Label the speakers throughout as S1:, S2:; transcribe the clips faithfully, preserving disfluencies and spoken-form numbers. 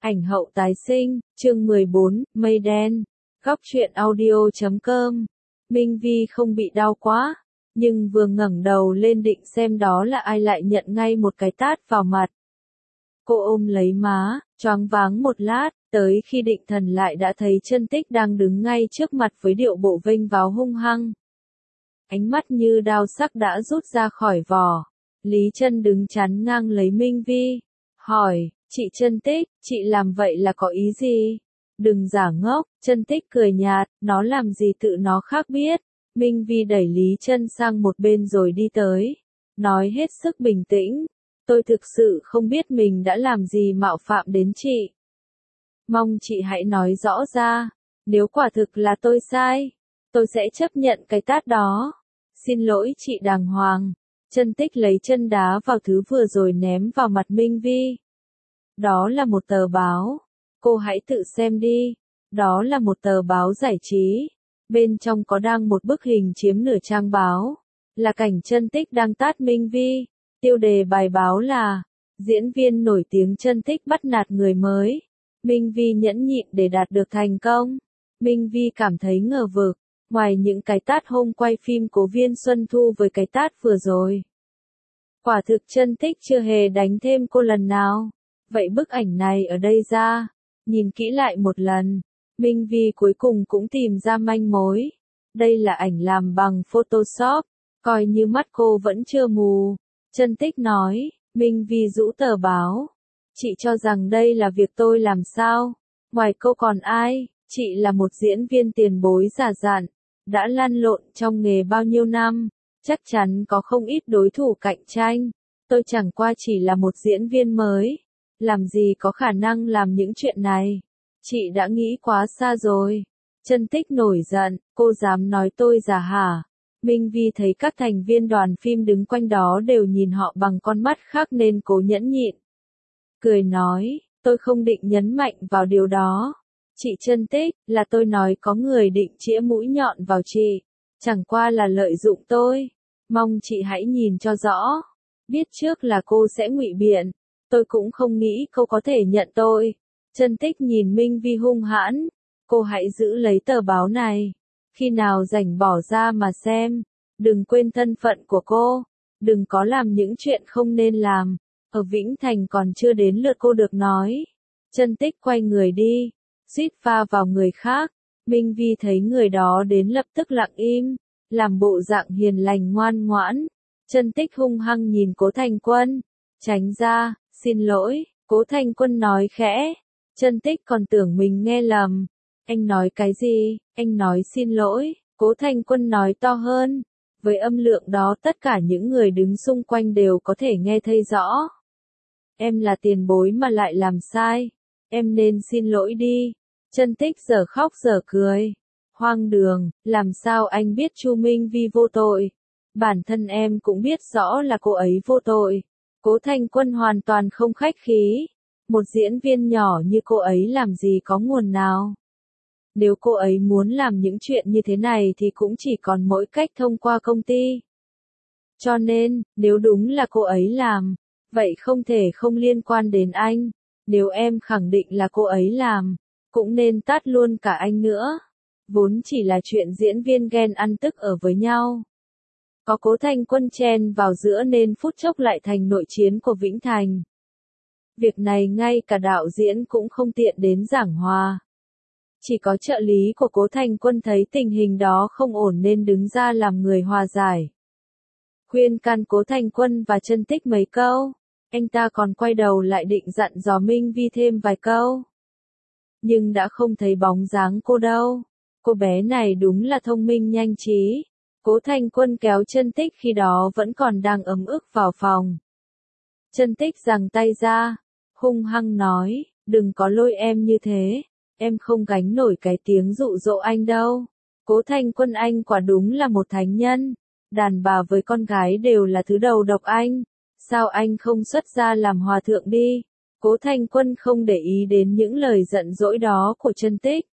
S1: Ảnh hậu tái sinh, chương mười bốn, mây đen. Góc truyện audio chấm com. Minh Vi không bị đau quá, nhưng vừa ngẩng đầu lên định xem đó là ai lại nhận ngay một cái tát vào mặt. Cô ôm lấy má, choáng váng một lát, tới khi định thần lại đã thấy Chân Tích đang đứng ngay trước mặt với điệu bộ vênh váo hung hăng. Ánh mắt như đao sắc đã rút ra khỏi vỏ. Lý Chân đứng chắn ngang lấy Minh Vi, hỏi, chị Chân Tích, chị làm vậy là có ý gì? Đừng giả ngốc. Chân Tích cười nhạt, nó làm gì tự nó khác biết. Minh Vi đẩy Lý Chân sang một bên rồi đi tới, nói hết sức bình tĩnh, tôi thực sự không biết mình đã làm gì mạo phạm đến chị. Mong chị hãy nói rõ ra, nếu quả thực là tôi sai, tôi sẽ chấp nhận cái tát đó. Xin lỗi chị đàng hoàng. Chân Tích lấy chân đá vào thứ vừa rồi ném vào mặt Minh Vi. Đó là một tờ báo. Cô hãy tự xem đi. Đó là một tờ báo giải trí. Bên trong có đăng một bức hình chiếm nửa trang báo. Là cảnh Chân Tích đang tát Minh Vi. Tiêu đề bài báo là diễn viên nổi tiếng Chân Tích bắt nạt người mới. Minh Vi nhẫn nhịn để đạt được thành công. Minh Vi cảm thấy ngờ vực. Ngoài những cái tát hôm quay phim Cố Viên Xuân Thu với cái tát vừa rồi, quả thực Chân Tích chưa hề đánh thêm cô lần nào. Vậy bức ảnh này ở đây ra, nhìn kỹ lại một lần, Minh Vi cuối cùng cũng tìm ra manh mối. Đây là ảnh làm bằng Photoshop, coi như mắt cô vẫn chưa mù. Chân Tích nói. Minh Vi rũ tờ báo. Chị cho rằng đây là việc tôi làm sao? Ngoài cô còn ai? Chị là một diễn viên tiền bối già dặn, đã lăn lộn trong nghề bao nhiêu năm, chắc chắn có không ít đối thủ cạnh tranh. Tôi chẳng qua chỉ là một diễn viên mới, làm gì có khả năng làm những chuyện này. Chị đã nghĩ quá xa rồi. Chân Tích nổi giận, cô dám nói tôi già hả? Minh Vi thấy các thành viên đoàn phim đứng quanh đó đều nhìn họ bằng con mắt khác nên cố nhẫn nhịn. Cười nói, tôi không định nhấn mạnh vào điều đó. Chị Chân Tích, là tôi nói có người định chĩa mũi nhọn vào chị. Chẳng qua là lợi dụng tôi. Mong chị hãy nhìn cho rõ. Biết trước là cô sẽ ngụy biện. Tôi cũng không nghĩ cô có thể nhận tôi. Chân Tích nhìn Minh Vi hung hãn. Cô hãy giữ lấy tờ báo này. Khi nào rảnh bỏ ra mà xem. Đừng quên thân phận của cô. Đừng có làm những chuyện không nên làm. Ở Vĩnh Thành còn chưa đến lượt cô được nói. Chân Tích quay người đi. Suýt va vào người khác. Minh Vi thấy người đó đến lập tức lặng im, làm bộ dạng hiền lành ngoan ngoãn. Chân Tích hung hăng nhìn Cố Thành Quân. Tránh ra, xin lỗi. Cố Thành Quân nói khẽ. Chân Tích còn tưởng mình nghe lầm. Anh nói cái gì? Anh nói xin lỗi. Cố Thành Quân nói to hơn. Với âm lượng đó tất cả những người đứng xung quanh đều có thể nghe thấy rõ. Em là tiền bối mà lại làm sai. Em nên xin lỗi đi. Chân Tích giờ khóc giờ cười. Hoang đường, làm sao anh biết Chu Minh Vi vô tội? Bản thân em cũng biết rõ là cô ấy vô tội. Cố Thành Quân hoàn toàn không khách khí. Một diễn viên nhỏ như cô ấy làm gì có nguồn nào? Nếu cô ấy muốn làm những chuyện như thế này thì cũng chỉ còn mỗi cách thông qua công ty. Cho nên, nếu đúng là cô ấy làm, vậy không thể không liên quan đến anh. Nếu em khẳng định là cô ấy làm, cũng nên tát luôn cả anh nữa. Vốn chỉ là chuyện diễn viên ghen ăn tức ở với nhau. Có Cố Thành Quân chen vào giữa nên phút chốc lại thành nội chiến của Vĩnh Thành. Việc này ngay cả đạo diễn cũng không tiện đến giảng hòa. Chỉ có trợ lý của Cố Thành Quân thấy tình hình đó không ổn nên đứng ra làm người hòa giải. Khuyên can Cố Thành Quân và Chân Tích mấy câu. Anh ta còn quay đầu lại định dặn dò Minh Vi thêm vài câu. Nhưng đã không thấy bóng dáng cô đâu. Cô bé này đúng là thông minh nhanh trí. Cố Thành Quân kéo Chân Tích khi đó vẫn còn đang ấm ức vào phòng. Chân Tích giằng tay ra, hung hăng nói, đừng có lôi em như thế. Em không gánh nổi cái tiếng dụ dỗ anh đâu. Cố Thành Quân anh quả đúng là một thánh nhân. Đàn bà với con gái đều là thứ đầu độc anh. Sao anh không xuất gia làm hòa thượng đi? Cố Thành Quân không để ý đến những lời giận dỗi đó của Chân Tích.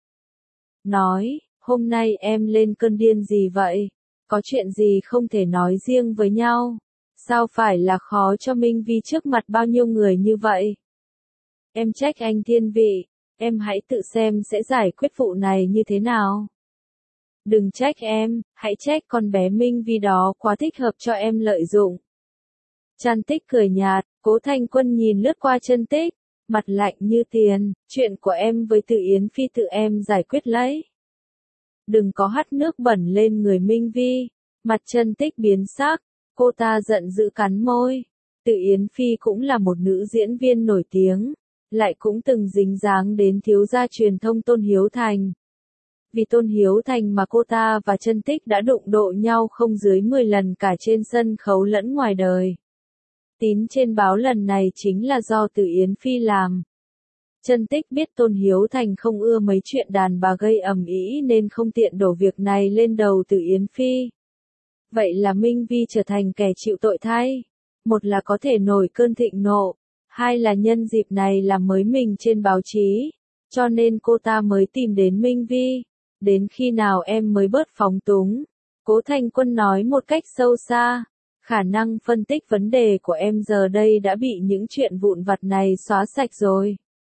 S1: Nói, hôm nay em lên cơn điên gì vậy? Có chuyện gì không thể nói riêng với nhau? Sao phải là khó cho Minh Vi trước mặt bao nhiêu người như vậy? Em trách anh thiên vị, em hãy tự xem sẽ giải quyết vụ này như thế nào. Đừng trách em, hãy trách con bé Minh Vi đó quá thích hợp cho em lợi dụng. Trăn Tích cười nhạt, Cố Thanh Quân nhìn lướt qua Trân Tích, mặt lạnh như tiền, chuyện của em với Từ Yến Phi tự em giải quyết lấy. Đừng có hắt nước bẩn lên người Minh Vi. Mặt Trân Tích biến sắc, cô ta giận dữ cắn môi. Từ Yến Phi cũng là một nữ diễn viên nổi tiếng, lại cũng từng dính dáng đến thiếu gia truyền thông Tôn Hiếu Thành. Vì Tôn Hiếu Thành mà cô ta và Trân Tích đã đụng độ nhau không dưới mười lần cả trên sân khấu lẫn ngoài đời. Tín trên báo lần này chính là do Từ Yến Phi làm. Trân Tích biết Tôn Hiếu Thành không ưa mấy chuyện đàn bà gây ầm ĩ nên không tiện đổ việc này lên đầu Từ Yến Phi. Vậy là Minh Vi trở thành kẻ chịu tội thay. Một là có thể nổi cơn thịnh nộ, hai là nhân dịp này làm mới mình trên báo chí, cho nên cô ta mới tìm đến Minh Vi. Đến khi nào em mới bớt phóng túng? Cố Thanh Quân nói một cách sâu xa. Khả năng phân tích vấn đề của em giờ đây đã bị những chuyện vụn vặt này xóa sạch rồi.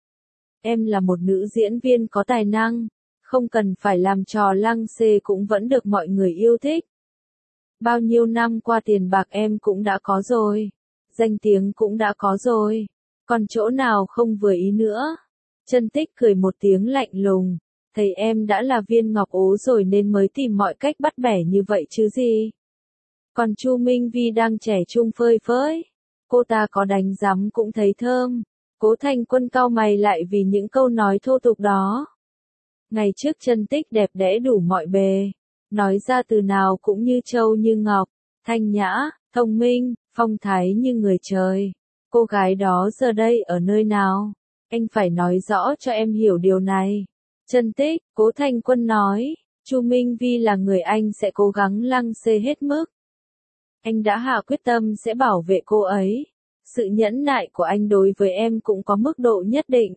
S1: Em là một nữ diễn viên có tài năng, không cần phải làm trò lăng xê cũng vẫn được mọi người yêu thích. Bao nhiêu năm qua tiền bạc em cũng đã có rồi, danh tiếng cũng đã có rồi, còn chỗ nào không vừa ý nữa? Trân Tích cười một tiếng lạnh lùng, thấy em đã là viên ngọc ố rồi nên mới tìm mọi cách bắt bẻ như vậy chứ gì. Còn Chu Minh Vi đang trẻ trung phơi phới, cô ta có đánh giấm cũng thấy thơm. Cố Thanh Quân cau mày lại vì những câu nói thô tục đó. Ngày trước Trân Tích đẹp đẽ đủ mọi bề, nói ra từ nào cũng như châu như ngọc, thanh nhã, thông minh, phong thái như người trời. Cô gái đó giờ đây ở nơi nào? Anh phải nói rõ cho em hiểu điều này. Trân Tích, Cố Thanh Quân nói, Chu Minh Vi là người anh sẽ cố gắng lăng xê hết mức. Anh đã hạ quyết tâm sẽ bảo vệ cô ấy. Sự nhẫn nại của anh đối với em cũng có mức độ nhất định.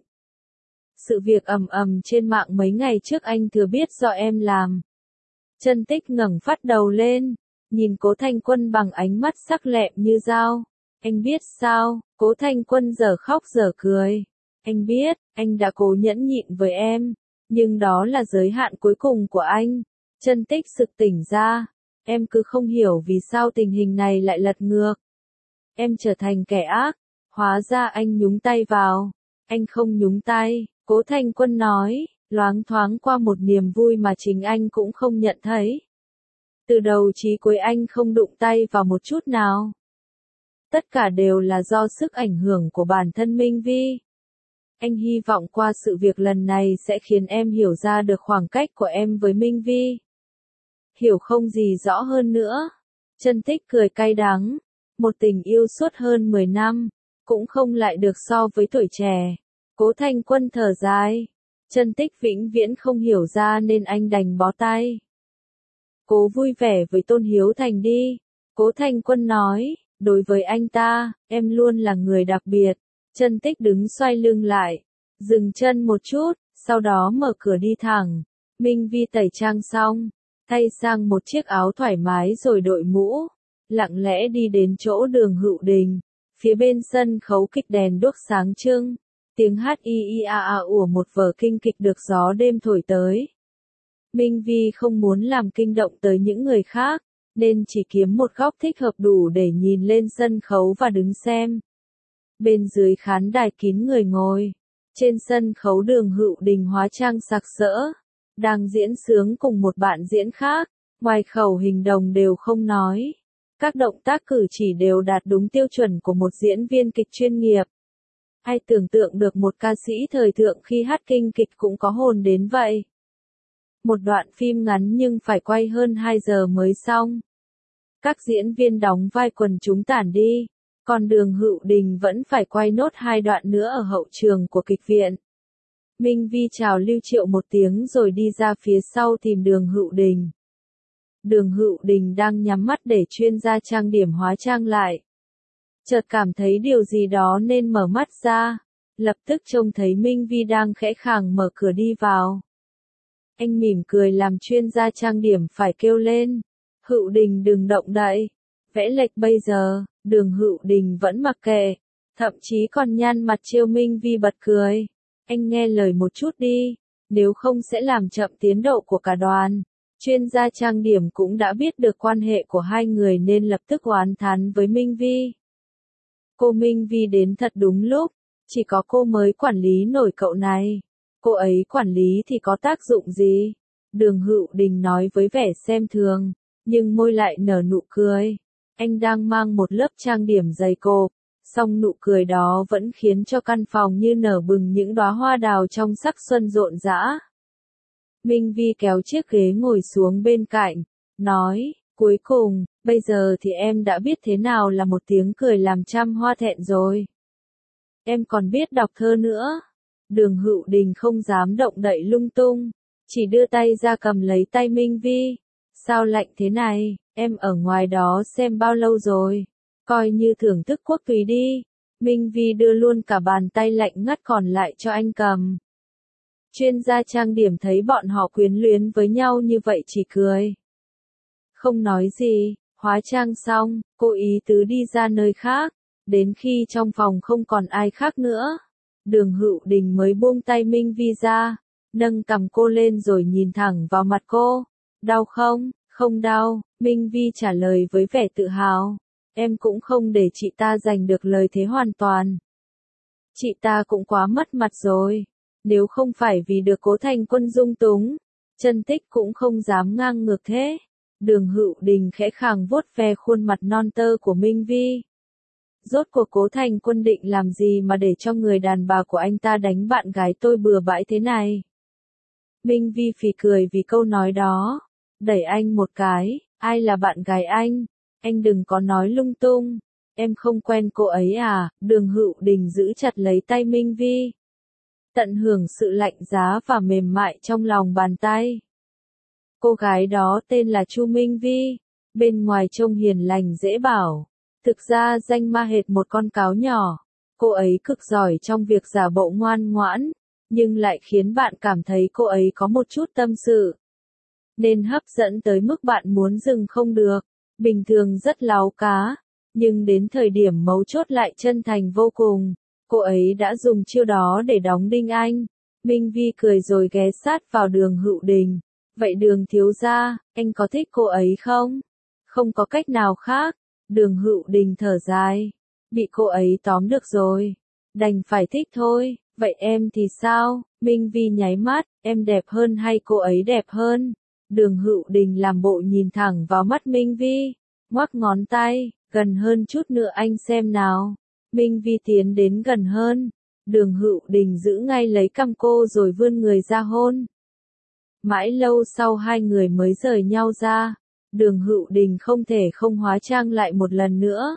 S1: Sự việc ầm ầm trên mạng mấy ngày trước anh thừa biết do em làm. Trân Tích ngẩng phát đầu lên, nhìn Cố Thanh Quân bằng ánh mắt sắc lẹm như dao. Anh biết sao? Cố Thanh Quân giờ khóc giờ cười. Anh biết, anh đã cố nhẫn nhịn với em, nhưng đó là giới hạn cuối cùng của anh. Trân Tích sực tỉnh ra. Em cứ không hiểu vì sao tình hình này lại lật ngược. Em trở thành kẻ ác, hóa ra anh nhúng tay vào. Anh không nhúng tay, Cố Thanh Quân nói, loáng thoáng qua một niềm vui mà chính anh cũng không nhận thấy. Từ đầu chí cuối anh không đụng tay vào một chút nào. Tất cả đều là do sức ảnh hưởng của bản thân Minh Vi. Anh hy vọng qua sự việc lần này sẽ khiến em hiểu ra được khoảng cách của em với Minh Vi. Hiểu không gì rõ hơn nữa. Trân Tích cười cay đắng. Một tình yêu suốt hơn mười năm, cũng không lại được so với tuổi trẻ. Cố Thanh Quân thở dài. Trân Tích vĩnh viễn không hiểu ra nên anh đành bó tay. Cố vui vẻ với Tôn Hiếu Thành đi. Cố Thanh Quân nói, đối với anh ta, em luôn là người đặc biệt. Trân Tích đứng xoay lưng lại, dừng chân một chút, sau đó mở cửa đi thẳng. Minh Vi tẩy trang xong, thay sang một chiếc áo thoải mái rồi đội mũ, lặng lẽ đi đến chỗ Đường Hữu Đình. Phía bên sân khấu kịch đèn đuốc sáng trưng, tiếng hát y y a a của một vở kinh kịch được gió đêm thổi tới. Minh Vi không muốn làm kinh động tới những người khác, nên chỉ kiếm một góc thích hợp đủ để nhìn lên sân khấu và đứng xem. Bên dưới khán đài kín người ngồi, trên sân khấu Đường Hữu Đình hóa trang sặc sỡ, đang diễn sướng cùng một bạn diễn khác, ngoài khẩu hình đồng đều không nói. Các động tác cử chỉ đều đạt đúng tiêu chuẩn của một diễn viên kịch chuyên nghiệp. Ai tưởng tượng được một ca sĩ thời thượng khi hát kinh kịch cũng có hồn đến vậy. Một đoạn phim ngắn nhưng phải quay hơn hai giờ mới xong. Các diễn viên đóng vai quần chúng tản đi, còn Đường Hữu Đình vẫn phải quay nốt hai đoạn nữa ở hậu trường của kịch viện. Minh Vi chào Lưu Triệu một tiếng rồi đi ra phía sau tìm Đường Hữu Đình. Đường Hữu Đình đang nhắm mắt để chuyên gia trang điểm hóa trang lại. Chợt cảm thấy điều gì đó nên mở mắt ra, lập tức trông thấy Minh Vi đang khẽ khàng mở cửa đi vào. Anh mỉm cười làm chuyên gia trang điểm phải kêu lên. Hữu Đình đừng động đậy. Vẽ lệch bây giờ, Đường Hữu Đình vẫn mặc kệ. thậm chí còn nhăn mặt trêu Minh Vi bật cười. Anh nghe lời một chút đi, nếu không sẽ làm chậm tiến độ của cả đoàn. Chuyên gia trang điểm cũng đã biết được quan hệ của hai người nên lập tức oán thán với Minh Vi. Cô Minh Vi đến thật đúng lúc, chỉ có cô mới quản lý nổi cậu này. Cô ấy quản lý thì có tác dụng gì? Đường Hữu Đình nói với vẻ xem thường, nhưng môi lại nở nụ cười. Anh đang mang một lớp trang điểm dày cộp, song nụ cười đó vẫn khiến cho căn phòng như nở bừng những đóa hoa đào trong sắc xuân rộn rã. Minh Vi kéo chiếc ghế ngồi xuống bên cạnh, nói, cuối cùng, bây giờ thì em đã biết thế nào là một tiếng cười làm trăm hoa thẹn rồi. Em còn biết đọc thơ nữa. Đường Hữu Đình không dám động đậy lung tung, chỉ đưa tay ra cầm lấy tay Minh Vi. Sao lạnh thế này, em ở ngoài đó xem bao lâu rồi, coi như thưởng thức quốc túy đi. Minh Vi đưa luôn cả bàn tay lạnh ngắt còn lại cho anh cầm. Chuyên gia trang điểm thấy bọn họ quyến luyến với nhau như vậy chỉ cười. Không nói gì, hóa trang xong, cô ý tứ đi ra nơi khác, đến khi trong phòng không còn ai khác nữa. Đường Hữu Đình mới buông tay Minh Vi ra, nâng cằm cô lên rồi nhìn thẳng vào mặt cô. Đau không? Không đau, Minh Vi trả lời với vẻ tự hào. Em cũng không để chị ta giành được lời thế hoàn toàn. Chị ta cũng quá mất mặt rồi. Nếu không phải vì được Cố Thành Quân dung túng, Chân Tích cũng không dám ngang ngược thế. Đường Hữu Đình khẽ khàng vuốt ve khuôn mặt non tơ của Minh Vi. Rốt cuộc Cố Thành Quân định làm gì mà để cho người đàn bà của anh ta đánh bạn gái tôi bừa bãi thế này? Minh Vi phì cười vì câu nói đó, đẩy anh một cái, ai là bạn gái anh? Anh đừng có nói lung tung, em không quen cô ấy à? Đường Hữu Đình giữ chặt lấy tay Minh Vi, tận hưởng sự lạnh giá và mềm mại trong lòng bàn tay. Cô gái đó tên là Chu Minh Vi, bên ngoài trông hiền lành dễ bảo, thực ra danh ma hệt một con cáo nhỏ. Cô ấy cực giỏi trong việc giả bộ ngoan ngoãn, nhưng lại khiến bạn cảm thấy cô ấy có một chút tâm sự, nên hấp dẫn tới mức bạn muốn dừng không được. Bình thường rất láu cá, nhưng đến thời điểm mấu chốt lại chân thành vô cùng. Cô ấy đã dùng chiêu đó để đóng đinh anh. Minh Vi cười rồi ghé sát vào Đường Hữu Đình. Vậy Đường thiếu gia, anh có thích cô ấy không? Không có cách nào khác. Đường Hữu Đình thở dài. Bị cô ấy tóm được rồi. Đành phải thích thôi. Vậy em thì sao? Minh Vi nháy mắt. Em đẹp hơn hay cô ấy đẹp hơn? Đường Hữu Đình làm bộ nhìn thẳng vào mắt Minh Vi, ngoắc ngón tay, gần hơn chút nữa anh xem nào. Minh Vi tiến đến gần hơn, Đường Hữu Đình giữ ngay lấy cằm cô rồi vươn người ra hôn. Mãi lâu sau hai người mới rời nhau ra, Đường Hữu Đình không thể không hóa trang lại một lần nữa.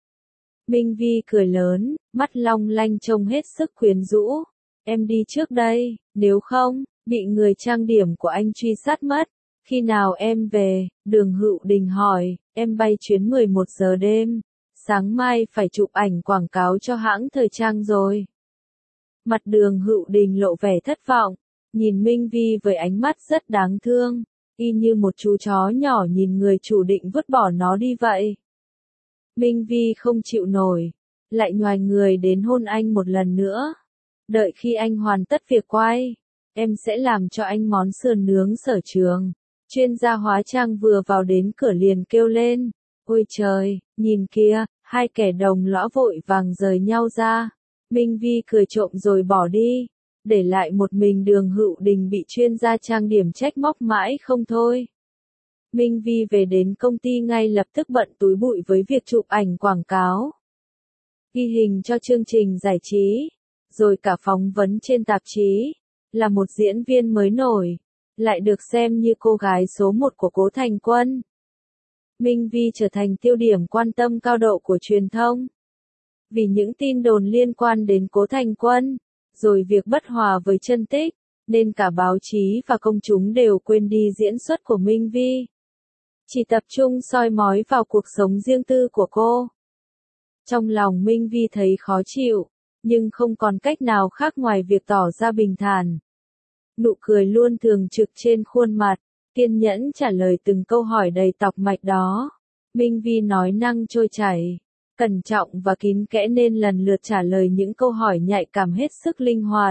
S1: Minh Vi cười lớn, mắt long lanh trông hết sức quyến rũ. Em đi trước đây, nếu không, bị người trang điểm của anh truy sát mất. Khi nào em về? Đường Hữu Đình hỏi. Em bay chuyến mười một giờ đêm. Sáng mai phải chụp ảnh quảng cáo cho hãng thời trang rồi. Mặt Đường Hữu Đình lộ vẻ thất vọng, nhìn Minh Vi với ánh mắt rất đáng thương, y như một chú chó nhỏ nhìn người chủ định vứt bỏ nó đi vậy. Minh Vi không chịu nổi, lại nhoài người đến hôn anh một lần nữa. Đợi khi anh hoàn tất việc quay, em sẽ làm cho anh món sườn nướng sở trường. Chuyên gia hóa trang vừa vào đến cửa liền kêu lên. Ôi trời, nhìn kia, hai kẻ đồng lõa vội vàng rời nhau ra. Minh Vi cười trộm rồi bỏ đi, để lại một mình Đường Hữu Đình bị chuyên gia trang điểm trách móc mãi không thôi. Minh Vi về đến công ty ngay lập tức bận túi bụi với việc chụp ảnh quảng cáo, ghi hình cho chương trình giải trí, rồi cả phỏng vấn trên tạp chí. Là một diễn viên mới nổi, lại được xem như cô gái số một của Cố Thành Quân, Minh Vi trở thành tiêu điểm quan tâm cao độ của truyền thông. Vì những tin đồn liên quan đến Cố Thành Quân, rồi việc bất hòa với Chân Tích, nên cả báo chí và công chúng đều quên đi diễn xuất của Minh Vi, chỉ tập trung soi mói vào cuộc sống riêng tư của cô. Trong lòng Minh Vi thấy khó chịu, nhưng không còn cách nào khác ngoài việc tỏ ra bình thản. Nụ cười luôn thường trực trên khuôn mặt, kiên nhẫn trả lời từng câu hỏi đầy tọc mạch đó. Minh Vi nói năng trôi chảy, cẩn trọng và kín kẽ nên lần lượt trả lời những câu hỏi nhạy cảm hết sức linh hoạt.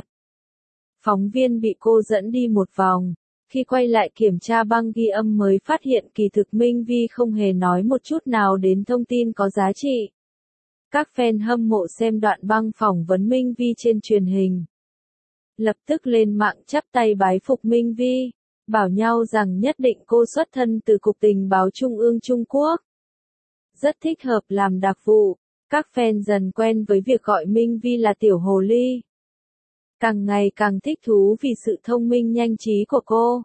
S1: Phóng viên bị cô dẫn đi một vòng. Khi quay lại kiểm tra băng ghi âm mới phát hiện kỳ thực Minh Vi không hề nói một chút nào đến thông tin có giá trị. Các fan hâm mộ xem đoạn băng phỏng vấn Minh Vi trên truyền hình. Lập tức lên mạng chắp tay bái phục Minh Vi, bảo nhau rằng nhất định cô xuất thân từ Cục Tình báo Trung ương Trung Quốc. Rất thích hợp làm đặc vụ, các fan dần quen với việc gọi Minh Vi là Tiểu Hồ Ly. Càng ngày càng thích thú vì sự thông minh nhanh trí của cô.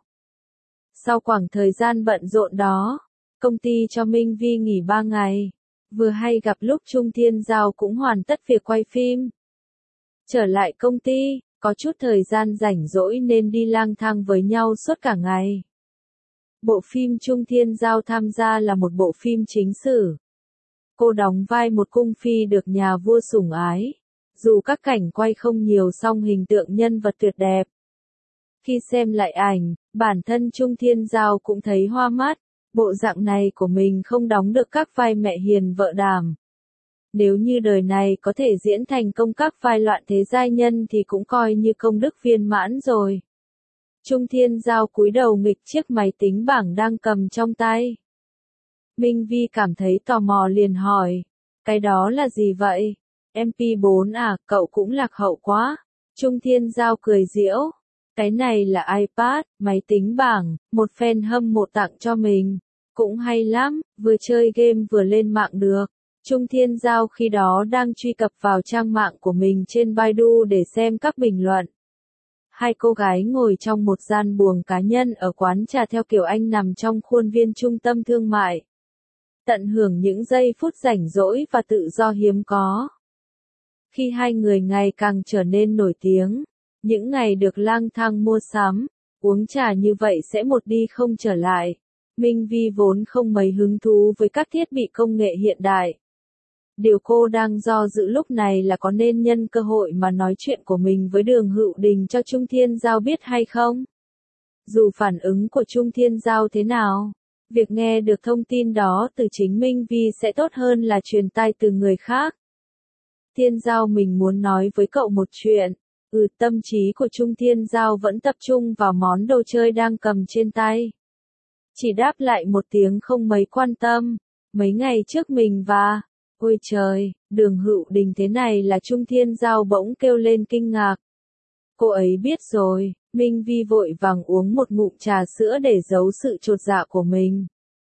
S1: Sau khoảng thời gian bận rộn đó, công ty cho Minh Vi nghỉ ba ngày. Vừa hay gặp lúc Trung Thiên Giao cũng hoàn tất việc quay phim. Trở lại công ty, có chút thời gian rảnh rỗi nên đi lang thang với nhau suốt cả ngày. Bộ phim Trung Thiên Giao tham gia là một bộ phim chính sử. Cô đóng vai một cung phi được nhà vua sủng ái. Dù các cảnh quay không nhiều song hình tượng nhân vật tuyệt đẹp. Khi xem lại ảnh, bản thân Trung Thiên Giao cũng thấy hoa mắt. Bộ dạng này của mình không đóng được các vai mẹ hiền vợ đảm. Nếu như đời này có thể diễn thành công các vai loạn thế giai nhân thì cũng coi như công đức viên mãn rồi. Trung Thiên Giao cúi đầu nghịch chiếc máy tính bảng đang cầm trong tay. Minh Vi cảm thấy tò mò liền hỏi, cái đó là gì vậy? em pê bốn à, cậu cũng lạc hậu quá. Trung Thiên Giao cười giễu, cái này là iPad, máy tính bảng, một fan hâm mộ tặng cho mình. Cũng hay lắm, vừa chơi game vừa lên mạng được. Trung Thiên Giao khi đó đang truy cập vào trang mạng của mình trên Baidu để xem các bình luận. Hai cô gái ngồi trong một gian buồng cá nhân ở quán trà theo kiểu Anh nằm trong khuôn viên trung tâm thương mại. Tận hưởng những giây phút rảnh rỗi và tự do hiếm có. Khi hai người ngày càng trở nên nổi tiếng, những ngày được lang thang mua sắm, uống trà như vậy sẽ một đi không trở lại. Minh Vi vốn không mấy hứng thú với các thiết bị công nghệ hiện đại. Điều cô đang do dự lúc này là có nên nhân cơ hội mà nói chuyện của mình với Đường Hữu Đình cho Trung Thiên Giao biết hay không. Dù phản ứng của Trung Thiên Giao thế nào, việc nghe được thông tin đó từ chính Minh Vi sẽ tốt hơn là truyền tai từ người khác. Thiên Giao, mình muốn nói với cậu một chuyện. Ừ, tâm trí của Trung Thiên Giao vẫn tập trung vào món đồ chơi đang cầm trên tay. Chỉ đáp lại một tiếng không mấy quan tâm. Mấy ngày trước mình và... Ôi trời, Đường Hữu Đình thế này là Trung Thiên Giao bỗng kêu lên kinh ngạc. Cô ấy biết rồi. Minh Vi vội vàng uống một ngụm trà sữa để giấu sự chột dạ của mình.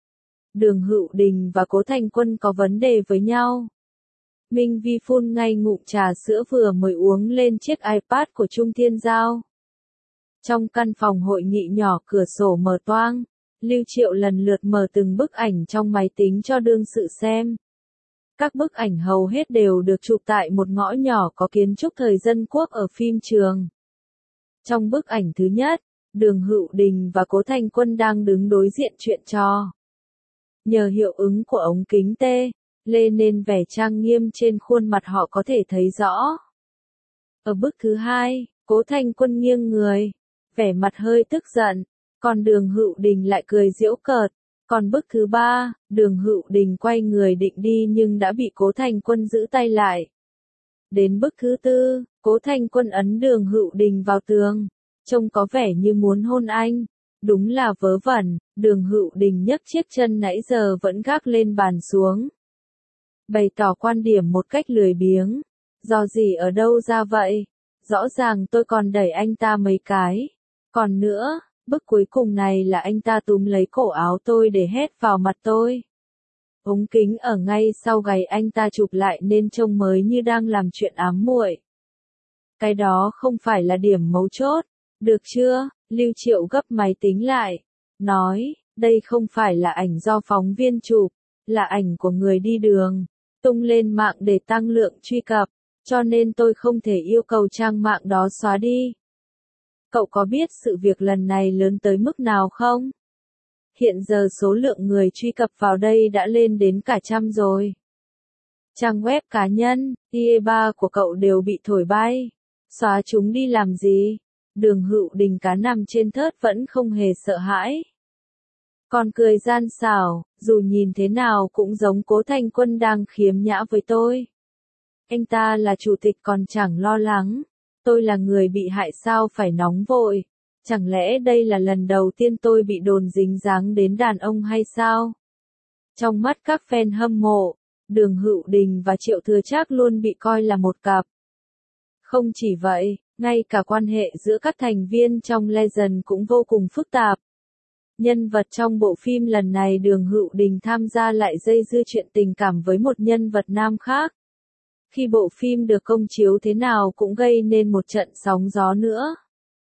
S1: Đường Hữu Đình và Cố Thành Quân có vấn đề với nhau. Minh Vi phun ngay ngụm trà sữa vừa mới uống lên chiếc iPad của Trung Thiên Giao. Trong căn phòng hội nghị nhỏ, cửa sổ mở toang, Lưu Triệu lần lượt mở từng bức ảnh trong máy tính cho đương sự xem. Các bức ảnh hầu hết đều được chụp tại một ngõ nhỏ có kiến trúc thời dân quốc ở phim trường. Trong bức ảnh thứ nhất, Đường Hữu Đình và Cố Thành Quân đang đứng đối diện chuyện trò. Nhờ hiệu ứng của ống kính tê, lê nên vẻ trang nghiêm trên khuôn mặt họ có thể thấy rõ. Ở bức thứ hai, Cố Thành Quân nghiêng người, vẻ mặt hơi tức giận, còn Đường Hữu Đình lại cười giễu cợt. Còn bức thứ ba, Đường Hữu Đình quay người định đi nhưng đã bị Cố Thành Quân giữ tay lại. Đến bức thứ tư, Cố Thành Quân ấn Đường Hữu Đình vào tường, trông có vẻ như muốn hôn anh. Đúng là vớ vẩn, Đường Hữu Đình nhấc chiếc chân nãy giờ vẫn gác lên bàn xuống. Bày tỏ quan điểm một cách lười biếng. Do gì ở đâu ra vậy? Rõ ràng tôi còn đẩy anh ta mấy cái. Còn nữa, bức cuối cùng này là anh ta túm lấy cổ áo tôi để hét vào mặt tôi. Ống kính ở ngay sau gáy anh ta chụp lại nên trông mới như đang làm chuyện ám muội. Cái đó không phải là điểm mấu chốt. Được chưa? Lưu Triệu gấp máy tính lại. Nói, đây không phải là ảnh do phóng viên chụp, là ảnh của người đi đường. Tung lên mạng để tăng lượng truy cập, cho nên tôi không thể yêu cầu trang mạng đó xóa đi. Cậu có biết sự việc lần này lớn tới mức nào không? Hiện giờ số lượng người truy cập vào đây đã lên đến cả trăm rồi. Trang web cá nhân, i e ba của cậu đều bị thổi bay. Xóa chúng đi làm gì? Đường Hữu Đình cá nằm trên thớt vẫn không hề sợ hãi. Còn cười gian xảo, dù nhìn thế nào cũng giống Cố Thành Quân đang khiếm nhã với tôi. Anh ta là chủ tịch còn chẳng lo lắng. Tôi là người bị hại sao phải nóng vội. Chẳng lẽ đây là lần đầu tiên tôi bị đồn dính dáng đến đàn ông hay sao? Trong mắt các fan hâm mộ, Đường Hữu Đình và Triệu Thừa Trác luôn bị coi là một cặp. Không chỉ vậy, ngay cả quan hệ giữa các thành viên trong Legend cũng vô cùng phức tạp. Nhân vật trong bộ phim lần này Đường Hữu Đình tham gia lại dây dưa chuyện tình cảm với một nhân vật nam khác. Khi bộ phim được công chiếu thế nào cũng gây nên một trận sóng gió nữa.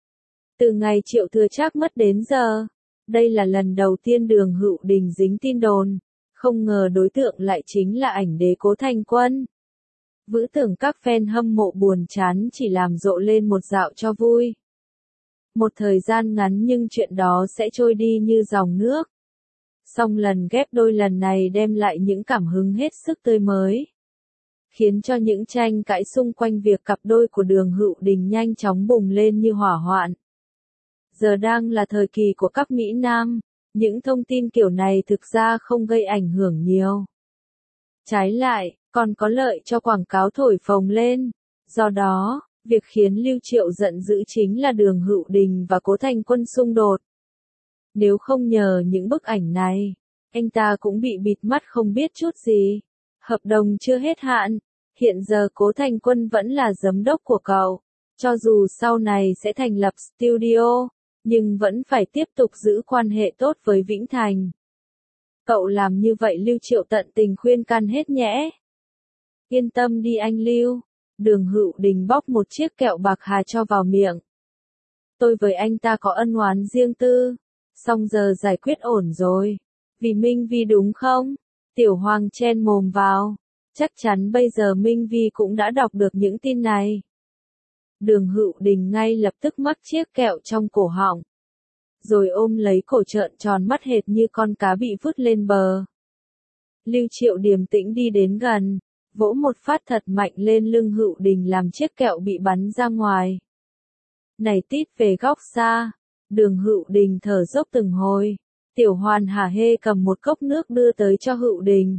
S1: Từ ngày Triệu Thừa Trác mất đến giờ, đây là lần đầu tiên Đường Hữu Đình dính tin đồn, không ngờ đối tượng lại chính là ảnh đế Cố Thành Quân. Vữ tưởng các fan hâm mộ buồn chán chỉ làm rộ lên một dạo cho vui. Một thời gian ngắn nhưng chuyện đó sẽ trôi đi như dòng nước. Song lần ghép đôi lần này đem lại những cảm hứng hết sức tươi mới, khiến cho những tranh cãi xung quanh việc cặp đôi của Đường Hữu Đình nhanh chóng bùng lên như hỏa hoạn. Giờ đang là thời kỳ của các Mỹ Nam, những thông tin kiểu này thực ra không gây ảnh hưởng nhiều. Trái lại, còn có lợi cho quảng cáo thổi phồng lên. Do đó, việc khiến Lưu Triệu giận dữ chính là Đường Hữu Đình và Cố Thành Quân xung đột. Nếu không nhờ những bức ảnh này, anh ta cũng bị bịt mắt không biết chút gì. Hợp đồng chưa hết hạn, hiện giờ Cố Thành Quân vẫn là giám đốc của cậu. Cho dù sau này sẽ thành lập studio, nhưng vẫn phải tiếp tục giữ quan hệ tốt với Vĩnh Thành. Cậu làm như vậy Lưu Triệu tận tình khuyên can hết nhẽ. Yên tâm đi anh Lưu. Đường Hữu Đình bóc một chiếc kẹo bạc hà cho vào miệng. Tôi với anh ta có ân oán riêng tư, xong giờ giải quyết ổn rồi. Vì Minh Vi đúng không? Tiểu Hoàng chen mồm vào. Chắc chắn bây giờ Minh Vi cũng đã đọc được những tin này. Đường Hữu Đình ngay lập tức mắc chiếc kẹo trong cổ họng, rồi ôm lấy cổ trợn tròn mắt hệt như con cá bị vứt lên bờ. Lưu Triệu điềm tĩnh đi đến gần, vỗ một phát thật mạnh lên lưng Hữu Đình làm chiếc kẹo bị bắn ra ngoài. Này tít về góc xa, Đường Hữu Đình thở dốc từng hồi. Tiểu Hoàn hả hê cầm một cốc nước đưa tới cho Hữu Đình.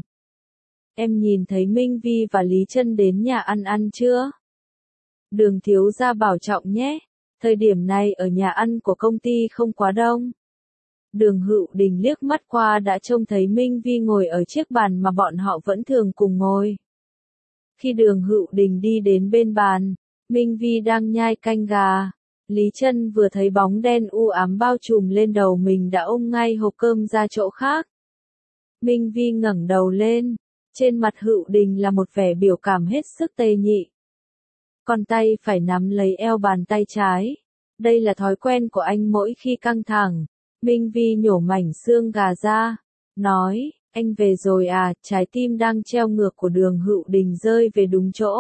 S1: Em nhìn thấy Minh Vi và Lý Trân đến nhà ăn ăn chưa? Đường thiếu gia bảo trọng nhé. Thời điểm này ở nhà ăn của công ty không quá đông. Đường Hữu Đình liếc mắt qua đã trông thấy Minh Vi ngồi ở chiếc bàn mà bọn họ vẫn thường cùng ngồi. Khi Đường Hữu Đình đi đến bên bàn, Minh Vi đang nhai canh gà. Lý Trân vừa thấy bóng đen u ám bao trùm lên đầu mình đã ôm ngay hộp cơm ra chỗ khác. Minh Vi ngẩng đầu lên, trên mặt Hữu Đình là một vẻ biểu cảm hết sức tê nhị. Con tay phải nắm lấy eo bàn tay trái. Đây là thói quen của anh mỗi khi căng thẳng. Minh Vi nhổ mảnh xương gà ra, nói, anh về rồi à, trái tim đang treo ngược của Đường Hữu Đình rơi về đúng chỗ.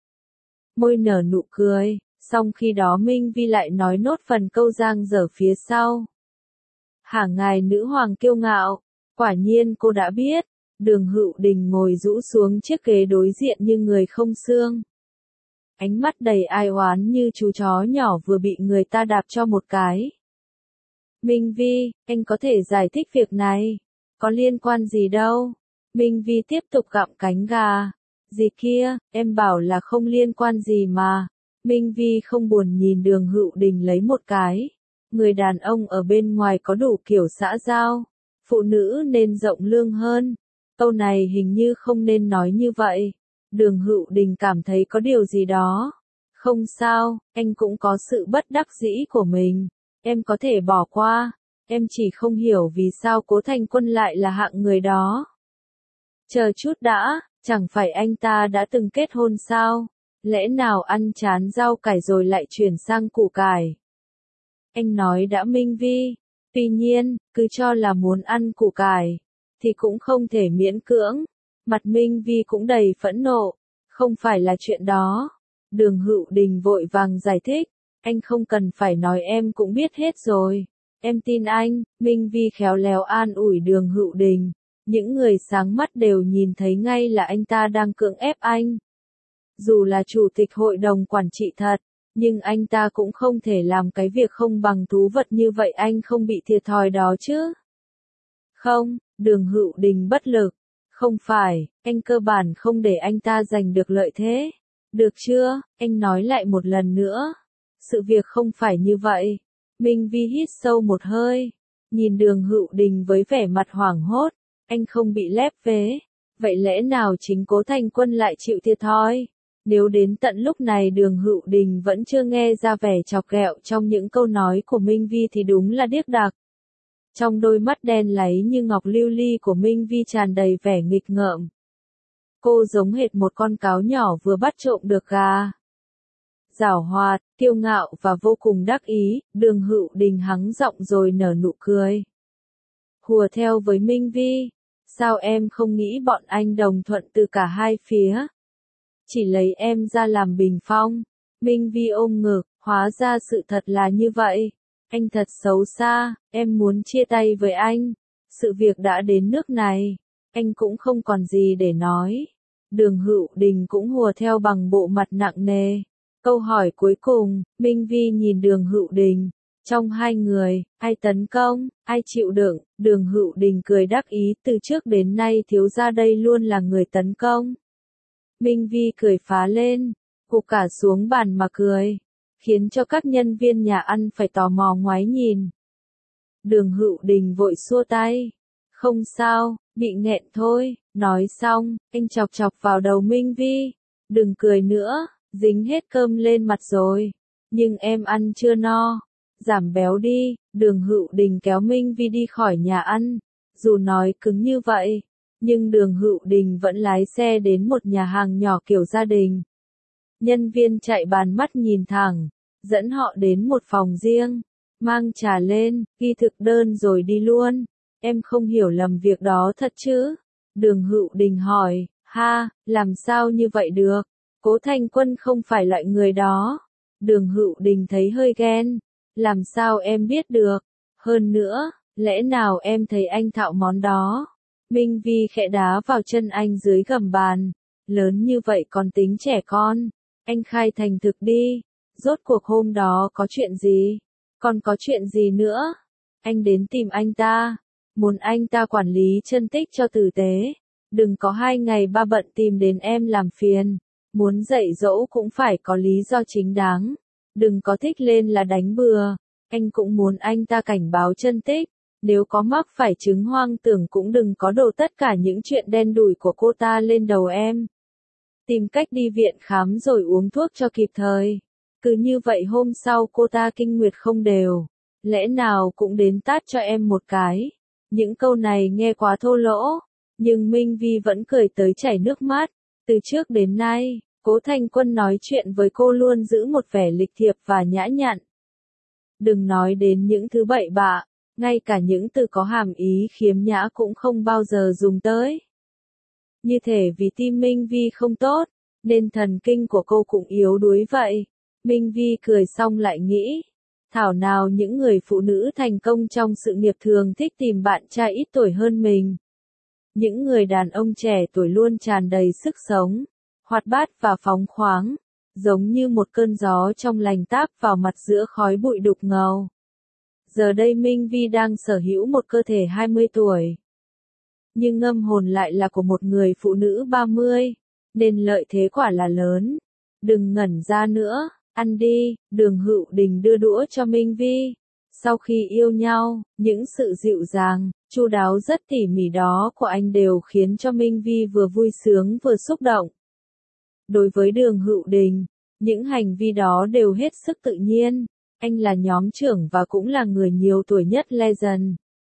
S1: Môi nở nụ cười, xong khi đó Minh Vi lại nói nốt phần câu giang dở phía sau. Hả ngài nữ hoàng kiêu ngạo, quả nhiên cô đã biết. Đường Hữu Đình ngồi rũ xuống chiếc ghế đối diện như người không xương. Ánh mắt đầy ai oán như chú chó nhỏ vừa bị người ta đạp cho một cái. Minh Vi, anh có thể giải thích việc này. Có liên quan gì đâu. Minh Vi tiếp tục gặm cánh gà. Gì kia, em bảo là không liên quan gì mà. Minh Vi không buồn nhìn Đường Hữu Đình lấy một cái. Người đàn ông ở bên ngoài có đủ kiểu xã giao. Phụ nữ nên rộng lương hơn. Câu này hình như không nên nói như vậy. Đường Hữu Đình cảm thấy có điều gì đó. Không sao, anh cũng có sự bất đắc dĩ của mình. Em có thể bỏ qua. Em chỉ không hiểu vì sao Cố Thành Quân lại là hạng người đó. Chờ chút đã, chẳng phải anh ta đã từng kết hôn sao? Lẽ nào ăn chán rau cải rồi lại chuyển sang củ cải? Anh nói đã Minh Vi. Tuy nhiên, cứ cho là muốn ăn củ cải, thì cũng không thể miễn cưỡng. Mặt Minh Vi cũng đầy phẫn nộ. Không phải là chuyện đó. Đường Hữu Đình vội vàng giải thích. Anh không cần phải nói em cũng biết hết rồi. Em tin anh. Minh Vi khéo léo an ủi Đường Hữu Đình. Những người sáng mắt đều nhìn thấy ngay là anh ta đang cưỡng ép anh. Dù là chủ tịch hội đồng quản trị thật, nhưng anh ta cũng không thể làm cái việc không bằng thú vật như vậy, anh không bị thiệt thòi đó chứ. Không, Đường Hữu Đình bất lực. Không phải, anh cơ bản không để anh ta giành được lợi thế. Được chưa, anh nói lại một lần nữa. Sự việc không phải như vậy. Minh Vi hít sâu một hơi. Nhìn Đường Hữu Đình với vẻ mặt hoảng hốt. Anh không bị lép vế. Vậy lẽ nào chính Cố Thành Quân lại chịu thiệt thòi? Nếu đến tận lúc này Đường Hữu Đình vẫn chưa nghe ra vẻ chọc ghẹo trong những câu nói của Minh Vi thì đúng là điếc đặc. Trong đôi mắt đen láy như ngọc lưu ly của Minh Vi tràn đầy vẻ nghịch ngợm. Cô giống hệt một con cáo nhỏ vừa bắt trộm được gà. Giảo hoạt, kiêu ngạo và vô cùng đắc ý, Đường Hữu Đình hắng giọng rồi nở nụ cười. Hùa theo với Minh Vi, sao em không nghĩ bọn anh đồng thuận từ cả hai phía? Chỉ lấy em ra làm bình phong. Minh Vi ôm ngực, hóa ra sự thật là như vậy. Anh thật xấu xa, em muốn chia tay với anh. Sự việc đã đến nước này, anh cũng không còn gì để nói. Đường Hữu Đình cũng hùa theo bằng bộ mặt nặng nề. Câu hỏi cuối cùng, Minh Vi nhìn Đường Hữu Đình. Trong hai người, ai tấn công, ai chịu đựng? Đường Hữu Đình cười đắc ý, từ trước đến nay thiếu gia đây luôn là người tấn công. Minh Vi cười phá lên, gục cả xuống bàn mà cười, khiến cho các nhân viên nhà ăn phải tò mò ngoái nhìn. Đường Hữu Đình vội xua tay. Không sao, bị nghẹn thôi. Nói xong, anh chọc chọc vào đầu Minh Vi. Đừng cười nữa, dính hết cơm lên mặt rồi. Nhưng em ăn chưa no. Giảm béo đi. Đường Hữu Đình kéo Minh Vi đi khỏi nhà ăn. Dù nói cứng như vậy, nhưng Đường Hữu Đình vẫn lái xe đến một nhà hàng nhỏ kiểu gia đình. Nhân viên chạy bàn mắt nhìn thẳng, dẫn họ đến một phòng riêng, mang trà lên, ghi thực đơn rồi đi luôn. Em không hiểu lầm việc đó thật chứ? Đường Hữu Đình hỏi. Ha, làm sao như vậy được? Cố Thành Quân không phải loại người đó. Đường Hữu Đình thấy hơi ghen. Làm sao em biết được? Hơn nữa, lẽ nào em thấy anh thạo món đó? Minh Vi khẽ đá vào chân anh dưới gầm bàn. Lớn như vậy còn tính trẻ con. Anh khai thành thực đi. Rốt cuộc hôm đó có chuyện gì? Còn có chuyện gì nữa? Anh đến tìm anh ta. Muốn anh ta quản lý chân tích cho tử tế. Đừng có hai ngày ba bận tìm đến em làm phiền. Muốn dạy dỗ cũng phải có lý do chính đáng. Đừng có thích lên là đánh bừa. Anh cũng muốn anh ta cảnh báo chân tích. Nếu có mắc phải chứng hoang tưởng cũng đừng có đổ tất cả những chuyện đen đủi của cô ta lên đầu em. Tìm cách đi viện khám rồi uống thuốc cho kịp thời. Cứ như vậy hôm sau cô ta kinh nguyệt không đều. Lẽ nào cũng đến tát cho em một cái. Những câu này nghe quá thô lỗ. Nhưng Minh Vi vẫn cười tới chảy nước mắt. Từ trước đến nay, Cố Thành Quân nói chuyện với cô luôn giữ một vẻ lịch thiệp và nhã nhặn. Đừng nói đến những thứ bậy bạ. Ngay cả những từ có hàm ý khiếm nhã cũng không bao giờ dùng tới. Như thể vì tim Minh Vi không tốt, nên thần kinh của cô cũng yếu đuối vậy. Minh Vi cười xong lại nghĩ. Thảo nào những người phụ nữ thành công trong sự nghiệp thường thích tìm bạn trai ít tuổi hơn mình. Những người đàn ông trẻ tuổi luôn tràn đầy sức sống, hoạt bát và phóng khoáng, giống như một cơn gió trong lành táp vào mặt giữa khói bụi đục ngầu. Giờ đây Minh Vi đang sở hữu một cơ thể hai mươi tuổi. Nhưng ngâm hồn lại là của một người phụ nữ ba mươi, nên lợi thế quả là lớn. Đừng ngẩn ra nữa, ăn đi. Đường Hữu Đình đưa đũa cho Minh Vi. Sau khi yêu nhau, những sự dịu dàng, chu đáo rất tỉ mỉ đó của anh đều khiến cho Minh Vi vừa vui sướng vừa xúc động. Đối với Đường Hữu Đình, những hành vi đó đều hết sức tự nhiên. Anh là nhóm trưởng và cũng là người nhiều tuổi nhất Legend.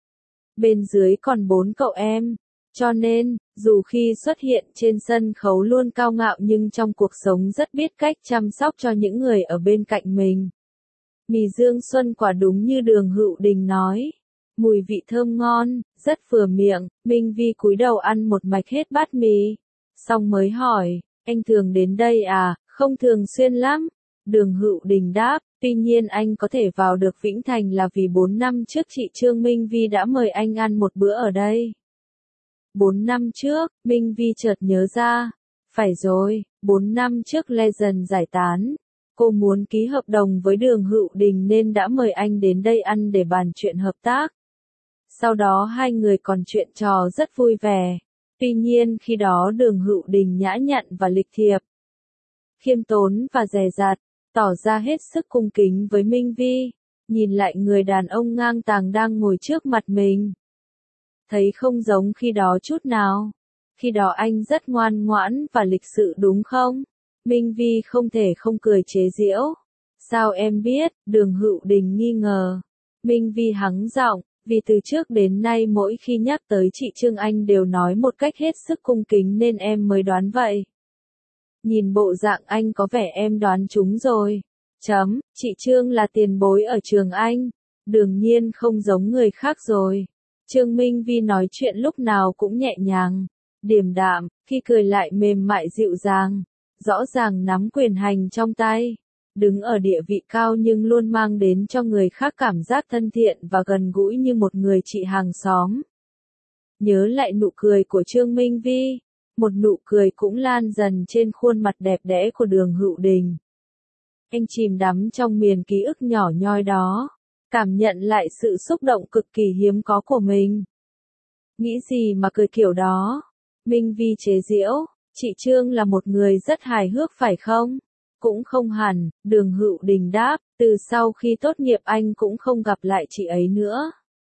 S1: Bên dưới còn bốn cậu em. Cho nên, dù khi xuất hiện trên sân khấu luôn cao ngạo nhưng trong cuộc sống rất biết cách chăm sóc cho những người ở bên cạnh mình. Mì Dương Xuân quả đúng như Đường Hữu Đình nói. Mùi vị thơm ngon, rất vừa miệng. Minh Vi cúi đầu ăn một mạch hết bát mì. Xong mới hỏi, anh thường đến đây à? Không thường xuyên lắm. Đường Hữu Đình đáp, tuy nhiên anh có thể vào được Vĩnh Thành là vì bốn năm trước chị Trương Minh Vi đã mời anh ăn một bữa ở đây. bốn năm trước, Minh Vi chợt nhớ ra. Phải rồi, bốn năm trước Legend giải tán. Cô muốn ký hợp đồng với Đường Hữu Đình nên đã mời anh đến đây ăn để bàn chuyện hợp tác. Sau đó hai người còn chuyện trò rất vui vẻ. Tuy nhiên khi đó Đường Hữu Đình nhã nhặn và lịch thiệp, khiêm tốn và dè dặt, tỏ ra hết sức cung kính với Minh Vi, nhìn lại người đàn ông ngang tàng đang ngồi trước mặt mình. Thấy không giống khi đó chút nào. Khi đó anh rất ngoan ngoãn và lịch sự đúng không? Minh Vi không thể không cười chế giễu. Sao em biết? Đường Hữu Đình nghi ngờ. Minh Vi hắng giọng, vì từ trước đến nay mỗi khi nhắc tới chị Trương anh đều nói một cách hết sức cung kính nên em mới đoán vậy. Nhìn bộ dạng anh có vẻ em đoán trúng rồi. Chấm, chị Trương là tiền bối ở trường anh. Đương nhiên không giống người khác rồi. Trương Minh Vi nói chuyện lúc nào cũng nhẹ nhàng, điềm đạm, khi cười lại mềm mại dịu dàng, rõ ràng nắm quyền hành trong tay. Đứng ở địa vị cao nhưng luôn mang đến cho người khác cảm giác thân thiện và gần gũi như một người chị hàng xóm. Nhớ lại nụ cười của Trương Minh Vi, một nụ cười cũng lan dần trên khuôn mặt đẹp đẽ của Đường Hữu Đình. Anh chìm đắm trong miền ký ức nhỏ nhoi đó, cảm nhận lại sự xúc động cực kỳ hiếm có của mình. Nghĩ gì mà cười kiểu đó? Minh Vi chế giễu, chị Trương là một người rất hài hước phải không? Cũng không hẳn, Đường Hữu Đình đáp, từ sau khi tốt nghiệp anh cũng không gặp lại chị ấy nữa.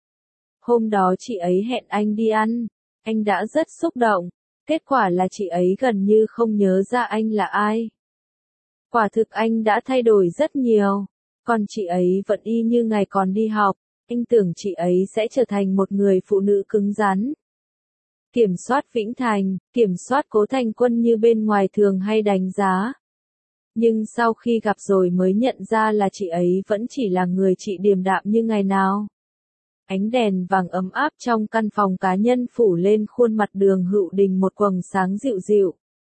S1: Hôm đó chị ấy hẹn anh đi ăn, anh đã rất xúc động, kết quả là chị ấy gần như không nhớ ra anh là ai. Quả thực anh đã thay đổi rất nhiều, còn chị ấy vẫn y như ngày còn đi học, anh tưởng chị ấy sẽ trở thành một người phụ nữ cứng rắn. Kiểm soát Vĩnh Thành, kiểm soát Cố Thành Quân như bên ngoài thường hay đánh giá. Nhưng sau khi gặp rồi mới nhận ra là chị ấy vẫn chỉ là người chị điềm đạm như ngày nào. Ánh đèn vàng ấm áp trong căn phòng cá nhân phủ lên khuôn mặt Đường Hữu Đình một quầng sáng dịu dịu.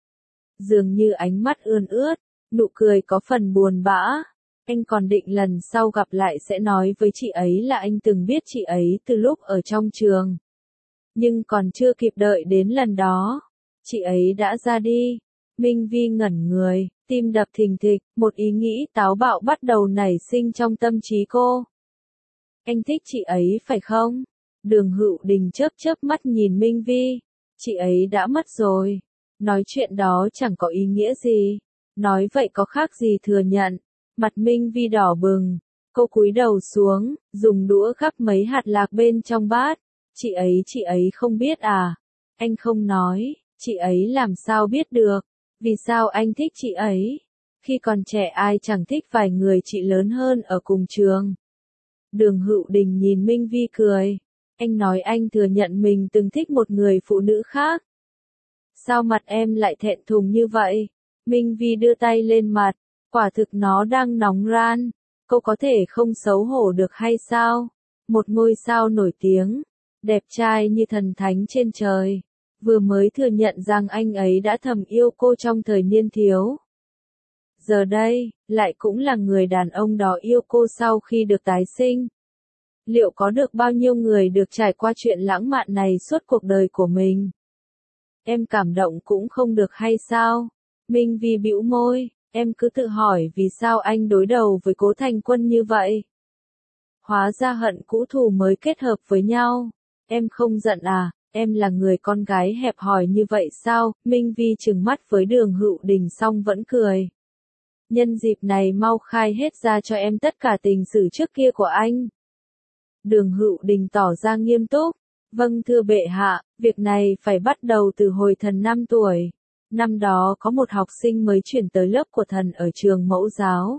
S1: Dường như ánh mắt ươn ướt, nụ cười có phần buồn bã. Anh còn định lần sau gặp lại sẽ nói với chị ấy là anh từng biết chị ấy từ lúc ở trong trường. Nhưng còn chưa kịp đợi đến lần đó, chị ấy đã ra đi. Minh Vi ngẩn người, tim đập thình thịch, một ý nghĩ táo bạo bắt đầu nảy sinh trong tâm trí cô. Anh thích chị ấy phải không? Đường Hữu Đình chớp chớp mắt nhìn Minh Vi. Chị ấy đã mất rồi. Nói chuyện đó chẳng có ý nghĩa gì. Nói vậy có khác gì thừa nhận. Mặt Minh Vi đỏ bừng. Cô cúi đầu xuống, dùng đũa gắp mấy hạt lạc bên trong bát. Chị ấy chị ấy không biết à? Anh không nói, chị ấy làm sao biết được? Vì sao anh thích chị ấy? Khi còn trẻ ai chẳng thích vài người chị lớn hơn ở cùng trường. Đường Hữu Đình nhìn Minh Vi cười. Anh nói anh thừa nhận mình từng thích một người phụ nữ khác. Sao mặt em lại thẹn thùng như vậy? Minh Vi đưa tay lên mặt, quả thực nó đang nóng ran. Cô có thể không xấu hổ được hay sao? Một ngôi sao nổi tiếng, đẹp trai như thần thánh trên trời, vừa mới thừa nhận rằng anh ấy đã thầm yêu cô trong thời niên thiếu. Giờ đây, lại cũng là người đàn ông đó yêu cô sau khi được tái sinh. Liệu có được bao nhiêu người được trải qua chuyện lãng mạn này suốt cuộc đời của mình? Em cảm động cũng không được hay sao? Minh Vi bĩu môi, em cứ tự hỏi vì sao anh đối đầu với Cố Thành Quân như vậy? Hóa ra hận cũ thù mới kết hợp với nhau. Em không giận à? Em là người con gái hẹp hòi như vậy sao? Minh Vi trừng mắt với Đường Hữu Đình xong vẫn cười. Nhân dịp này mau khai hết ra cho em tất cả tình sử trước kia của anh. Đường Hữu Đình tỏ ra nghiêm túc. Vâng thưa bệ hạ, việc này phải bắt đầu từ hồi thần năm tuổi. Năm đó có một học sinh mới chuyển tới lớp của thần ở trường mẫu giáo.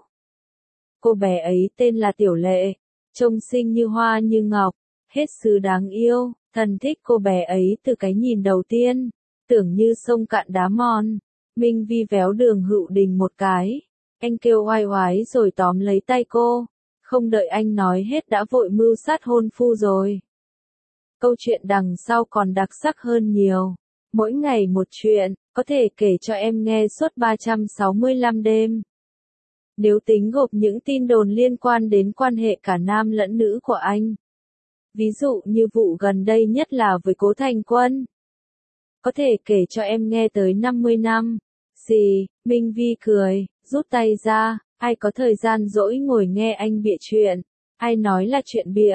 S1: Cô bé ấy tên là Tiểu Lệ, trông xinh như hoa như ngọc, hết sức đáng yêu. Thần thích cô bé ấy từ cái nhìn đầu tiên, tưởng như sông cạn đá mòn. Minh Vi véo Đường Hữu Đình một cái. Anh kêu oai oái rồi tóm lấy tay cô. Không đợi anh nói hết đã vội mưu sát hôn phu rồi. Câu chuyện đằng sau còn đặc sắc hơn nhiều. Mỗi ngày một chuyện, có thể kể cho em nghe suốt ba trăm sáu mươi lăm đêm. Nếu tính gộp những tin đồn liên quan đến quan hệ cả nam lẫn nữ của anh. Ví dụ như vụ gần đây nhất là với Cố Thành Quân. Có thể kể cho em nghe tới năm mươi năm. Gì? Minh Vi cười, rút tay ra, ai có thời gian rỗi ngồi nghe anh bịa chuyện. Ai nói là chuyện bịa?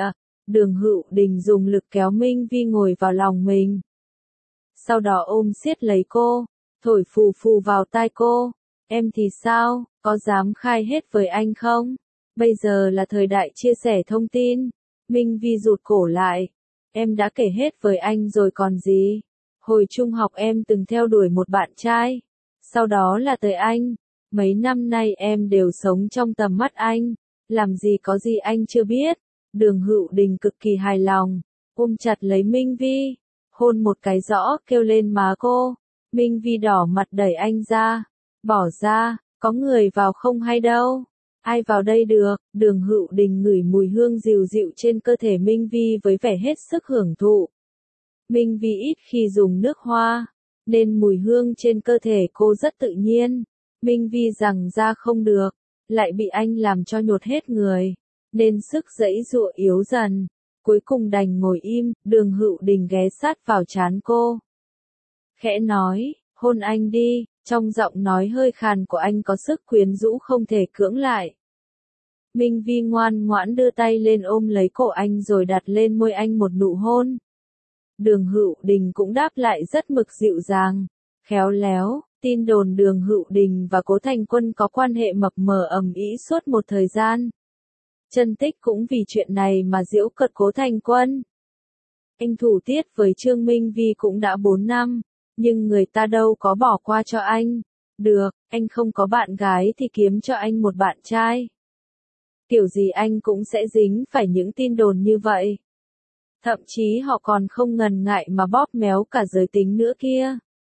S1: Đường Hữu Đình dùng lực kéo Minh Vi ngồi vào lòng mình. Sau đó ôm siết lấy cô, thổi phù phù vào tai cô. Em thì sao, có dám khai hết với anh không? Bây giờ là thời đại chia sẻ thông tin. Minh Vi rụt cổ lại. Em đã kể hết với anh rồi còn gì? Hồi trung học em từng theo đuổi một bạn trai. Sau đó là tới anh. Mấy năm nay em đều sống trong tầm mắt anh. Làm gì có gì anh chưa biết. Đường Hữu Đình cực kỳ hài lòng. Ôm chặt lấy Minh Vi. Hôn một cái rõ kêu lên má cô. Minh Vi đỏ mặt đẩy anh ra. Bỏ ra, có người vào không hay đâu. Ai vào đây được. Đường Hữu Đình ngửi mùi hương dịu dịu trên cơ thể Minh Vi với vẻ hết sức hưởng thụ. Minh Vi ít khi dùng nước hoa, nên mùi hương trên cơ thể cô rất tự nhiên. Minh Vi rằng ra không được, lại bị anh làm cho nhột hết người, nên sức giãy giụa yếu dần. Cuối cùng đành ngồi im. Đường Hữu Đình ghé sát vào trán cô. Khẽ nói, hôn anh đi. Trong giọng nói hơi khàn của anh có sức quyến rũ không thể cưỡng lại. Minh Vi ngoan ngoãn đưa tay lên ôm lấy cổ anh rồi đặt lên môi anh một nụ hôn. Đường Hữu Đình cũng đáp lại rất mực dịu dàng, khéo léo. Tin đồn Đường Hữu Đình và Cố Thành Quân có quan hệ mập mờ ầm ĩ suốt một thời gian. Chân Tích cũng vì chuyện này mà giễu cợt Cố Thành Quân. Anh thủ tiết với Trương Minh Vi cũng đã bốn năm. Nhưng người ta đâu có bỏ qua cho anh. Được, anh không có bạn gái thì kiếm cho anh một bạn trai. Kiểu gì anh cũng sẽ dính phải những tin đồn như vậy. Thậm chí họ còn không ngần ngại mà bóp méo cả giới tính nữa kia.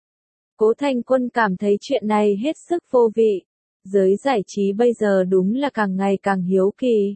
S1: Cố Thành Quân cảm thấy chuyện này hết sức vô vị. Giới giải trí bây giờ đúng là càng ngày càng hiếu kỳ.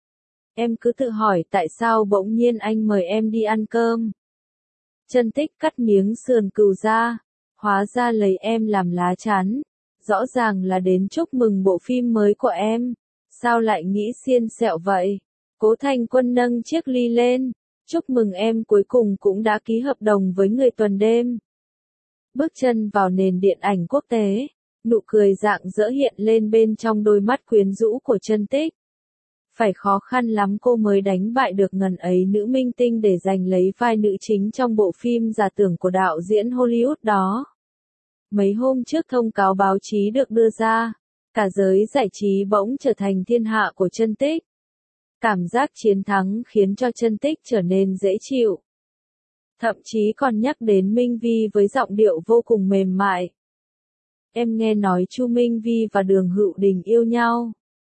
S1: Em cứ tự hỏi tại sao bỗng nhiên anh mời em đi ăn cơm. Chân Tích cắt miếng sườn cừu ra, hóa ra lấy em làm lá chắn. Rõ ràng là đến chúc mừng bộ phim mới của em. Sao lại nghĩ xiên xẹo vậy? Cố Thành Quân nâng chiếc ly lên. Chúc mừng em cuối cùng cũng đã ký hợp đồng với người tuần đêm. Bước chân vào nền điện ảnh quốc tế, nụ cười rạng rỡ hiện lên bên trong đôi mắt quyến rũ của Chân Tích. Phải khó khăn lắm cô mới đánh bại được ngần ấy nữ minh tinh để giành lấy vai nữ chính trong bộ phim giả tưởng của đạo diễn Hollywood đó. Mấy hôm trước thông cáo báo chí được đưa ra, cả giới giải trí bỗng trở thành thiên hạ của Chân Tích. Cảm giác chiến thắng khiến cho Chân Tích trở nên dễ chịu. Thậm chí còn nhắc đến Minh Vi với giọng điệu vô cùng mềm mại. Em nghe nói Chu Minh Vi và Đường Hữu Đình yêu nhau.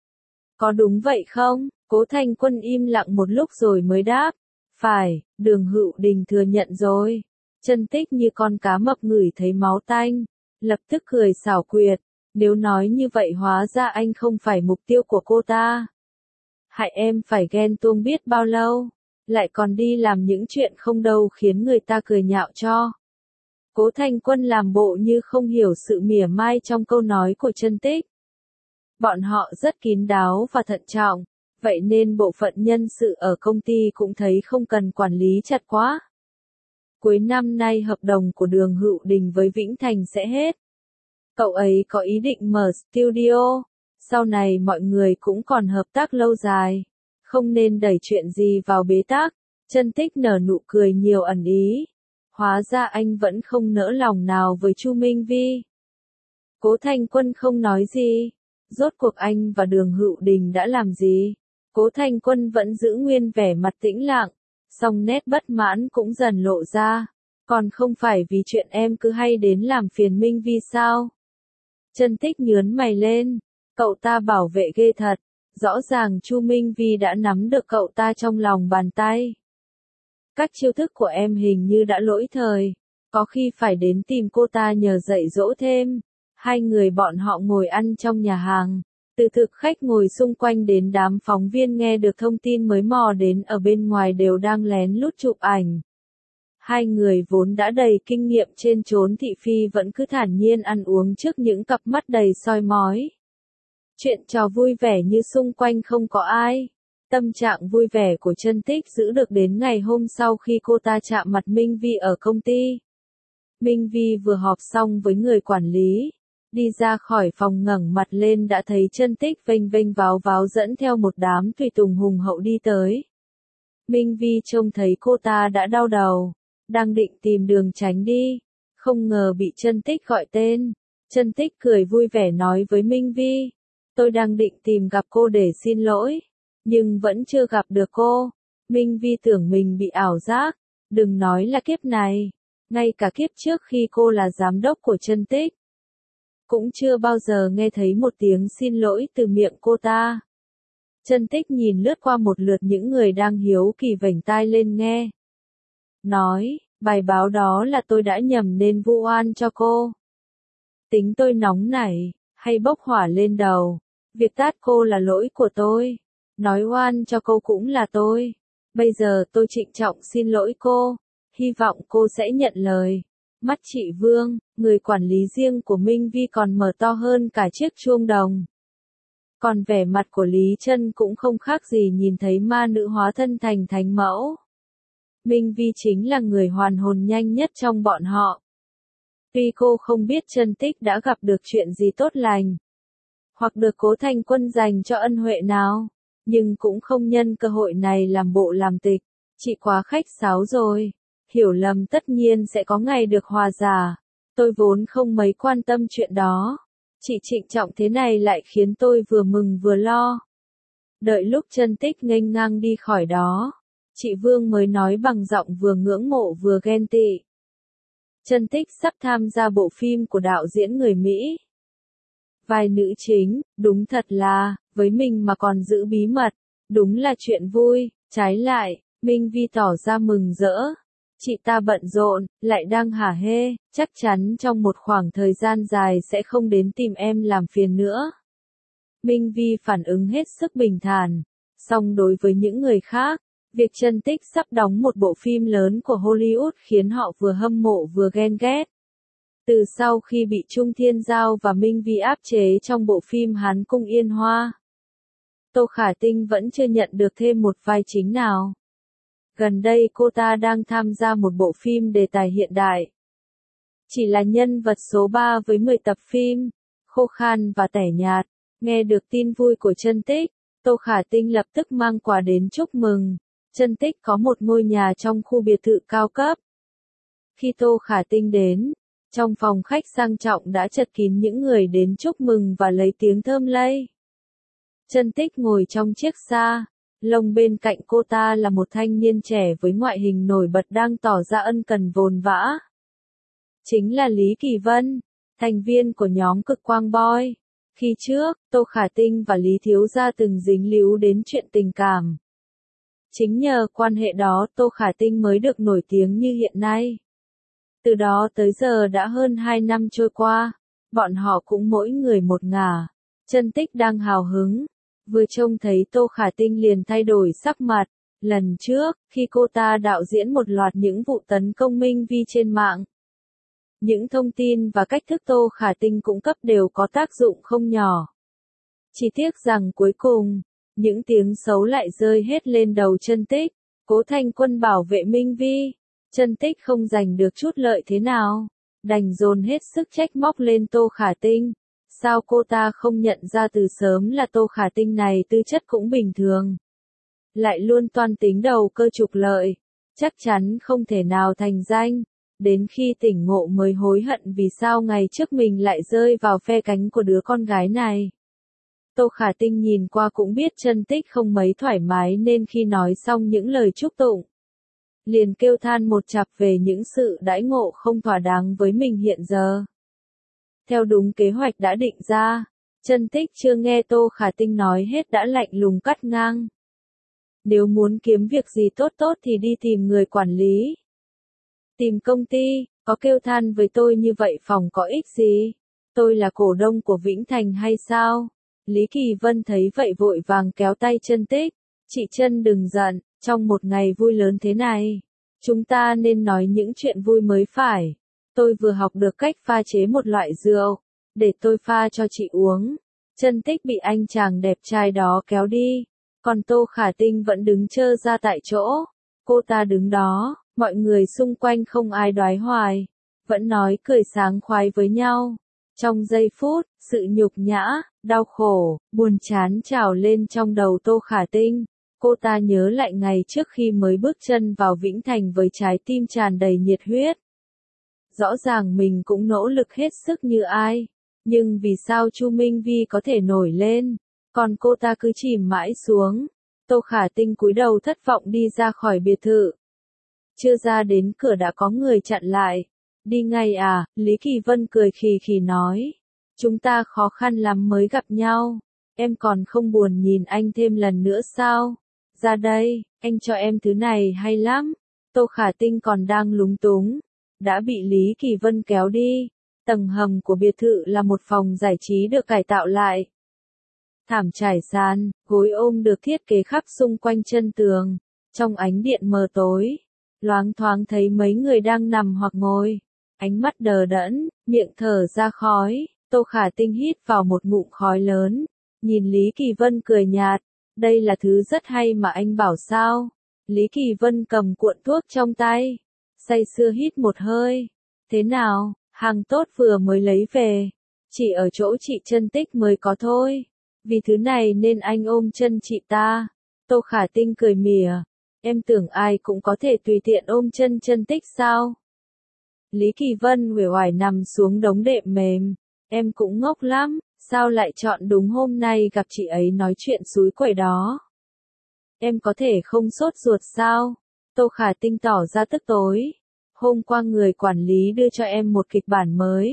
S1: Có đúng vậy không? Cố Thành Quân im lặng một lúc rồi mới đáp. Phải, Đường Hữu Đình thừa nhận rồi. Chân Tích như con cá mập ngửi thấy máu tanh, lập tức cười xảo quyệt. Nếu nói như vậy hóa ra anh không phải mục tiêu của cô ta. Hại em phải ghen tuông biết bao lâu, lại còn đi làm những chuyện không đâu khiến người ta cười nhạo cho. Cố Thành Quân làm bộ như không hiểu sự mỉa mai trong câu nói của Chân Tích. Bọn họ rất kín đáo và thận trọng, vậy nên bộ phận nhân sự ở công ty cũng thấy không cần quản lý chặt quá. Cuối năm nay hợp đồng của Đường Hữu Đình với Vĩnh Thành sẽ hết. Cậu ấy có ý định mở studio, sau này mọi người cũng còn hợp tác lâu dài, không nên đẩy chuyện gì vào bế tắc. Chân Tích nở nụ cười nhiều ẩn ý. Hóa ra anh vẫn không nỡ lòng nào với Chu Minh Vi. Cố Thành Quân không nói gì. Rốt cuộc anh và Đường Hữu Đình đã làm gì? Cố Thành Quân vẫn giữ nguyên vẻ mặt tĩnh lặng, song nét bất mãn cũng dần lộ ra. Còn không phải vì chuyện em cứ hay đến làm phiền Minh Vi sao? Chân Tích nhướng mày lên. Cậu ta bảo vệ ghê thật. Rõ ràng Chu Minh Vi đã nắm được cậu ta trong lòng bàn tay. Các chiêu thức của em hình như đã lỗi thời. Có khi phải đến tìm cô ta nhờ dạy dỗ thêm. Hai người bọn họ ngồi ăn trong nhà hàng. Từ thực khách ngồi xung quanh đến đám phóng viên nghe được thông tin mới mò đến ở bên ngoài đều đang lén lút chụp ảnh. Hai người vốn đã đầy kinh nghiệm trên chốn thị phi vẫn cứ thản nhiên ăn uống trước những cặp mắt đầy soi mói. Chuyện trò vui vẻ như xung quanh không có ai. Tâm trạng vui vẻ của Chân Tích giữ được đến ngày hôm sau khi cô ta chạm mặt Minh Vi ở công ty. Minh Vi vừa họp xong với người quản lý. Đi ra khỏi phòng ngẩng mặt lên đã thấy Chân Tích vênh vênh váo váo dẫn theo một đám tùy tùng hùng hậu đi tới. Minh Vi trông thấy cô ta đã đau đầu, đang định tìm đường tránh đi, không ngờ bị Chân Tích gọi tên. Chân Tích cười vui vẻ nói với Minh Vi, tôi đang định tìm gặp cô để xin lỗi, nhưng vẫn chưa gặp được cô. Minh Vi tưởng mình bị ảo giác, đừng nói là kiếp này, ngay cả kiếp trước khi cô là giám đốc của Chân Tích, cũng chưa bao giờ nghe thấy một tiếng xin lỗi từ miệng cô ta. Chân Tích nhìn lướt qua một lượt những người đang hiếu kỳ vểnh tai lên nghe. Nói, bài báo đó là tôi đã nhầm nên vu oan cho cô. Tính tôi nóng nảy, hay bốc hỏa lên đầu. Việc tát cô là lỗi của tôi. Nói oan cho cô cũng là tôi. Bây giờ tôi trịnh trọng xin lỗi cô. Hy vọng cô sẽ nhận lời. Mắt chị Vương, người quản lý riêng của Minh Vi còn mở to hơn cả chiếc chuông đồng. Còn vẻ mặt của Lý Trân cũng không khác gì nhìn thấy ma nữ hóa thân thành thánh mẫu. Minh Vi chính là người hoàn hồn nhanh nhất trong bọn họ. Tuy cô không biết Chân Tích đã gặp được chuyện gì tốt lành, hoặc được Cố Thanh Quân dành cho ân huệ nào, nhưng cũng không nhân cơ hội này làm bộ làm tịch. Chị quá khách sáo rồi, hiểu lầm tất nhiên sẽ có ngày được hòa giải. Tôi vốn không mấy quan tâm chuyện đó. Chị trịnh trọng thế này lại khiến tôi vừa mừng vừa lo. Đợi lúc Chân Tích nghênh ngang đi khỏi đó, chị Vương mới nói bằng giọng vừa ngưỡng mộ vừa ghen tị. Chân Tích sắp tham gia bộ phim của đạo diễn người Mỹ. Vai nữ chính, đúng thật là, với mình mà còn giữ bí mật, đúng là chuyện vui. Trái lại, Minh Vi tỏ ra mừng rỡ. Chị ta bận rộn, lại đang hả hê, chắc chắn trong một khoảng thời gian dài sẽ không đến tìm em làm phiền nữa. Minh Vi phản ứng hết sức bình thản. Song đối với những người khác, việc Chân Tích sắp đóng một bộ phim lớn của Hollywood khiến họ vừa hâm mộ vừa ghen ghét. Từ sau khi bị Trung Thiên Giao và Minh Vi áp chế trong bộ phim Hán Cung Yên Hoa, Tô Khả Tinh vẫn chưa nhận được thêm một vai chính nào. Gần đây cô ta đang tham gia một bộ phim đề tài hiện đại. Chỉ là nhân vật số ba với mười tập phim, khô khan và tẻ nhạt. Nghe được tin vui của Chân Tích, Tô Khả Tinh lập tức mang quà đến chúc mừng. Chân Tích có một ngôi nhà trong khu biệt thự cao cấp. Khi Tô Khả Tinh đến, trong phòng khách sang trọng đã chật kín những người đến chúc mừng và lấy tiếng thơm lây. Chân Tích ngồi trong chiếc xa, lông bên cạnh cô ta là một thanh niên trẻ với ngoại hình nổi bật đang tỏ ra ân cần vồn vã. Chính là Lý Kỳ Vân, thành viên của nhóm Cực Quang Boy. Khi trước, Tô Khả Tinh và Lý Thiếu Gia từng dính líu đến chuyện tình cảm. Chính nhờ quan hệ đó Tô Khả Tinh mới được nổi tiếng như hiện nay. Từ đó tới giờ đã hơn hai năm trôi qua, bọn họ cũng mỗi người một ngả. Chân Tích đang hào hứng, vừa trông thấy Tô Khả Tinh liền thay đổi sắc mặt. Lần trước, khi cô ta đạo diễn một loạt những vụ tấn công Minh Vi trên mạng, những thông tin và cách thức Tô Khả Tinh cung cấp đều có tác dụng không nhỏ. Chỉ tiếc rằng cuối cùng, những tiếng xấu lại rơi hết lên đầu Chân Tích. Cố Thanh Quân bảo vệ Minh Vi, Chân Tích không giành được chút lợi thế nào, đành dồn hết sức trách móc lên Tô Khả Tinh. Sao cô ta không nhận ra từ sớm là Tô Khả Tinh này tư chất cũng bình thường, lại luôn toan tính đầu cơ trục lợi, chắc chắn không thể nào thành danh. Đến khi tỉnh ngộ mới hối hận vì sao ngày trước mình lại rơi vào phe cánh của đứa con gái này. Tô Khả Tinh nhìn qua cũng biết Chân Tích không mấy thoải mái nên khi nói xong những lời chúc tụng, liền kêu than một chặp về những sự đãi ngộ không thỏa đáng với mình hiện giờ. Theo đúng kế hoạch đã định ra, Chân Tích chưa nghe Tô Khả Tinh nói hết đã lạnh lùng cắt ngang. Nếu muốn kiếm việc gì tốt tốt thì đi tìm người quản lý. Tìm công ty, có kêu than với tôi như vậy phòng có ích gì? Tôi là cổ đông của Vĩnh Thành hay sao? Lý Kỳ Vân thấy vậy vội vàng kéo tay Chân Tích. Chị Chân đừng giận, trong một ngày vui lớn thế này, chúng ta nên nói những chuyện vui mới phải. Tôi vừa học được cách pha chế một loại rượu, để tôi pha cho chị uống. Chân Tích bị anh chàng đẹp trai đó kéo đi, còn Tô Khả Tinh vẫn đứng trơ ra tại chỗ. Cô ta đứng đó, mọi người xung quanh không ai đoái hoài, vẫn nói cười sáng khoái với nhau. Trong giây phút, sự nhục nhã, đau khổ, buồn chán trào lên trong đầu Tô Khả Tinh. Cô ta nhớ lại ngày trước khi mới bước chân vào Vĩnh Thành với trái tim tràn đầy nhiệt huyết. Rõ ràng mình cũng nỗ lực hết sức như ai, nhưng vì sao Chu Minh Vi có thể nổi lên, còn cô ta cứ chìm mãi xuống. Tô Khả Tinh cúi đầu thất vọng đi ra khỏi biệt thự. Chưa ra đến cửa đã có người chặn lại. Đi ngay à, Lý Kỳ Vân cười khì khì nói. Chúng ta khó khăn lắm mới gặp nhau. Em còn không buồn nhìn anh thêm lần nữa sao? Ra đây, anh cho em thứ này hay lắm. Tô Khả Tinh còn đang lúng túng, đã bị Lý Kỳ Vân kéo đi. Tầng hầm của biệt thự là một phòng giải trí được cải tạo lại. Thảm trải sàn, gối ôm được thiết kế khắp xung quanh chân tường. Trong ánh điện mờ tối, loáng thoáng thấy mấy người đang nằm hoặc ngồi. Ánh mắt đờ đẫn, miệng thở ra khói. Tô Khả Tinh hít vào một ngụm khói lớn. Nhìn Lý Kỳ Vân cười nhạt. Đây là thứ rất hay mà anh bảo sao. Lý Kỳ Vân cầm cuộn thuốc trong tay. Say sưa hít một hơi. Thế nào, hàng tốt vừa mới lấy về. Chỉ ở chỗ chị Chân Tích mới có thôi. Vì thứ này nên anh ôm chân chị ta. Tô Khả Tinh cười mỉa. Em tưởng ai cũng có thể tùy tiện ôm chân Chân Tích sao? Lý Kỳ Vân uể oải nằm xuống đống đệm mềm. Em cũng ngốc lắm, sao lại chọn đúng hôm nay gặp chị ấy nói chuyện xúi quẩy đó? Em có thể không sốt ruột sao? Tô Khả Tinh tỏ ra tức tối. Hôm qua người quản lý đưa cho em một kịch bản mới.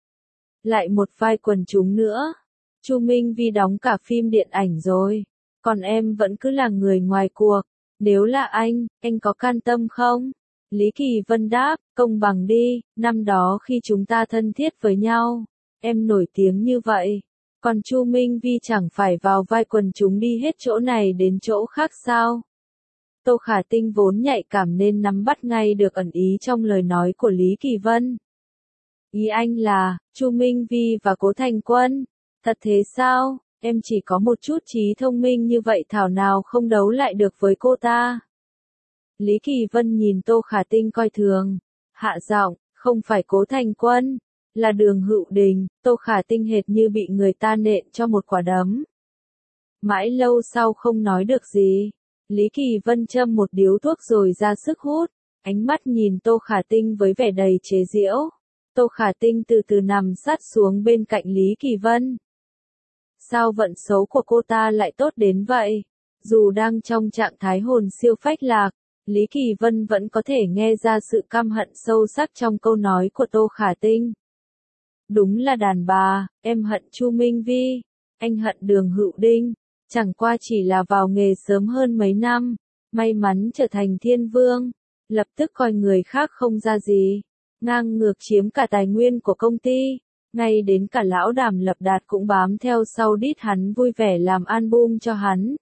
S1: Lại một vai quần chúng nữa. Chu Minh Vi đóng cả phim điện ảnh rồi. Còn em vẫn cứ là người ngoài cuộc. Nếu là anh, anh có can tâm không? Lý Kỳ Vân đáp, công bằng đi, năm đó khi chúng ta thân thiết với nhau, em nổi tiếng như vậy. Còn Chu Minh Vi chẳng phải vào vai quần chúng đi hết chỗ này đến chỗ khác sao? Tô Khả Tinh vốn nhạy cảm nên nắm bắt ngay được ẩn ý trong lời nói của Lý Kỳ Vân. Ý anh là, Chu Minh Vi và Cố Thành Quân. Thật thế sao? Em chỉ có một chút trí thông minh như vậy thảo nào không đấu lại được với cô ta. Lý Kỳ Vân nhìn Tô Khả Tinh coi thường. Hạ giọng, không phải Cố Thành Quân, là Đường Hữu Đình. Tô Khả Tinh hệt như bị người ta nện cho một quả đấm. Mãi lâu sau không nói được gì. Lý Kỳ Vân châm một điếu thuốc rồi ra sức hút. Ánh mắt nhìn Tô Khả Tinh với vẻ đầy chế giễu. Tô Khả Tinh từ từ nằm sát xuống bên cạnh Lý Kỳ Vân. Sao vận số của cô ta lại tốt đến vậy? Dù đang trong trạng thái hồn siêu phách lạc, Lý Kỳ Vân vẫn có thể nghe ra sự căm hận sâu sắc trong câu nói của Tô Khả Tinh. Đúng là đàn bà, em hận Chu Minh Vi, anh hận Đường Hữu Đình, chẳng qua chỉ là vào nghề sớm hơn mấy năm, may mắn trở thành thiên vương, lập tức coi người khác không ra gì, ngang ngược chiếm cả tài nguyên của công ty, ngay đến cả lão Đàm Lập Đạt cũng bám theo sau đít hắn vui vẻ làm album cho hắn.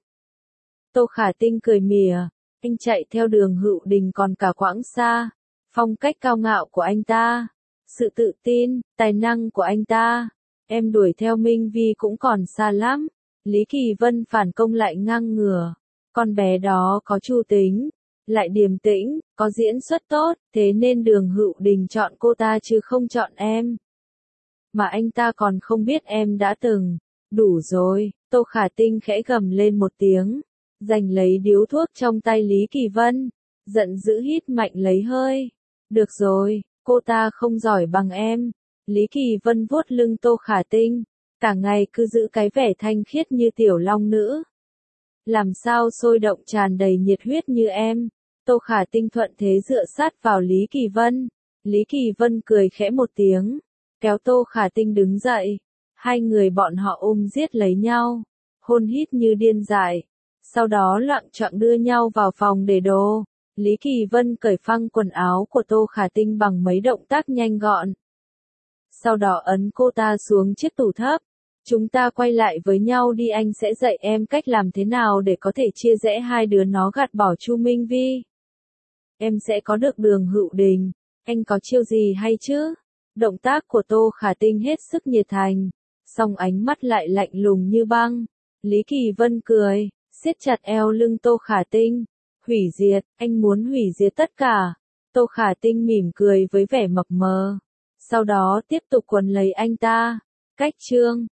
S1: Tô Khả Tinh cười mỉa. Anh chạy theo Đường Hữu Đình còn cả quãng xa. Phong cách cao ngạo của anh ta, sự tự tin, tài năng của anh ta, em đuổi theo Minh Vi cũng còn xa lắm. Lý Kỳ Vân phản công lại ngang ngửa. Con bé đó có chu tính, lại điềm tĩnh, có diễn xuất tốt, thế nên Đường Hữu Đình chọn cô ta chứ không chọn em. Mà anh ta còn không biết em đã từng. Đủ rồi, Tô Khả Tinh khẽ gầm lên một tiếng. Giành lấy điếu thuốc trong tay Lý Kỳ Vân, giận dữ hít mạnh lấy hơi. Được rồi, cô ta không giỏi bằng em. Lý Kỳ Vân vuốt lưng Tô Khả Tinh, cả ngày cứ giữ cái vẻ thanh khiết như tiểu long nữ. Làm sao sôi động tràn đầy nhiệt huyết như em. Tô Khả Tinh thuận thế dựa sát vào Lý Kỳ Vân. Lý Kỳ Vân cười khẽ một tiếng, kéo Tô Khả Tinh đứng dậy. Hai người bọn họ ôm giết lấy nhau, hôn hít như điên dại. Sau đó loạng choạng đưa nhau vào phòng để đồ. Lý Kỳ Vân cởi phăng quần áo của Tô Khả Tinh bằng mấy động tác nhanh gọn. Sau đó ấn cô ta xuống chiếc tủ thấp. Chúng ta quay lại với nhau đi, anh sẽ dạy em cách làm thế nào để có thể chia rẽ hai đứa nó gạt bỏ Chu Minh Vi. Em sẽ có được Đường Hữu Đình. Anh có chiêu gì hay chứ? Động tác của Tô Khả Tinh hết sức nhiệt thành, song ánh mắt lại lạnh lùng như băng. Lý Kỳ Vân cười, siết chặt eo lưng Tô Khả Tinh. Hủy diệt, anh muốn hủy diệt tất cả. Tô Khả Tinh mỉm cười với vẻ mập mờ. Sau đó tiếp tục quấn lấy anh ta. Cách chương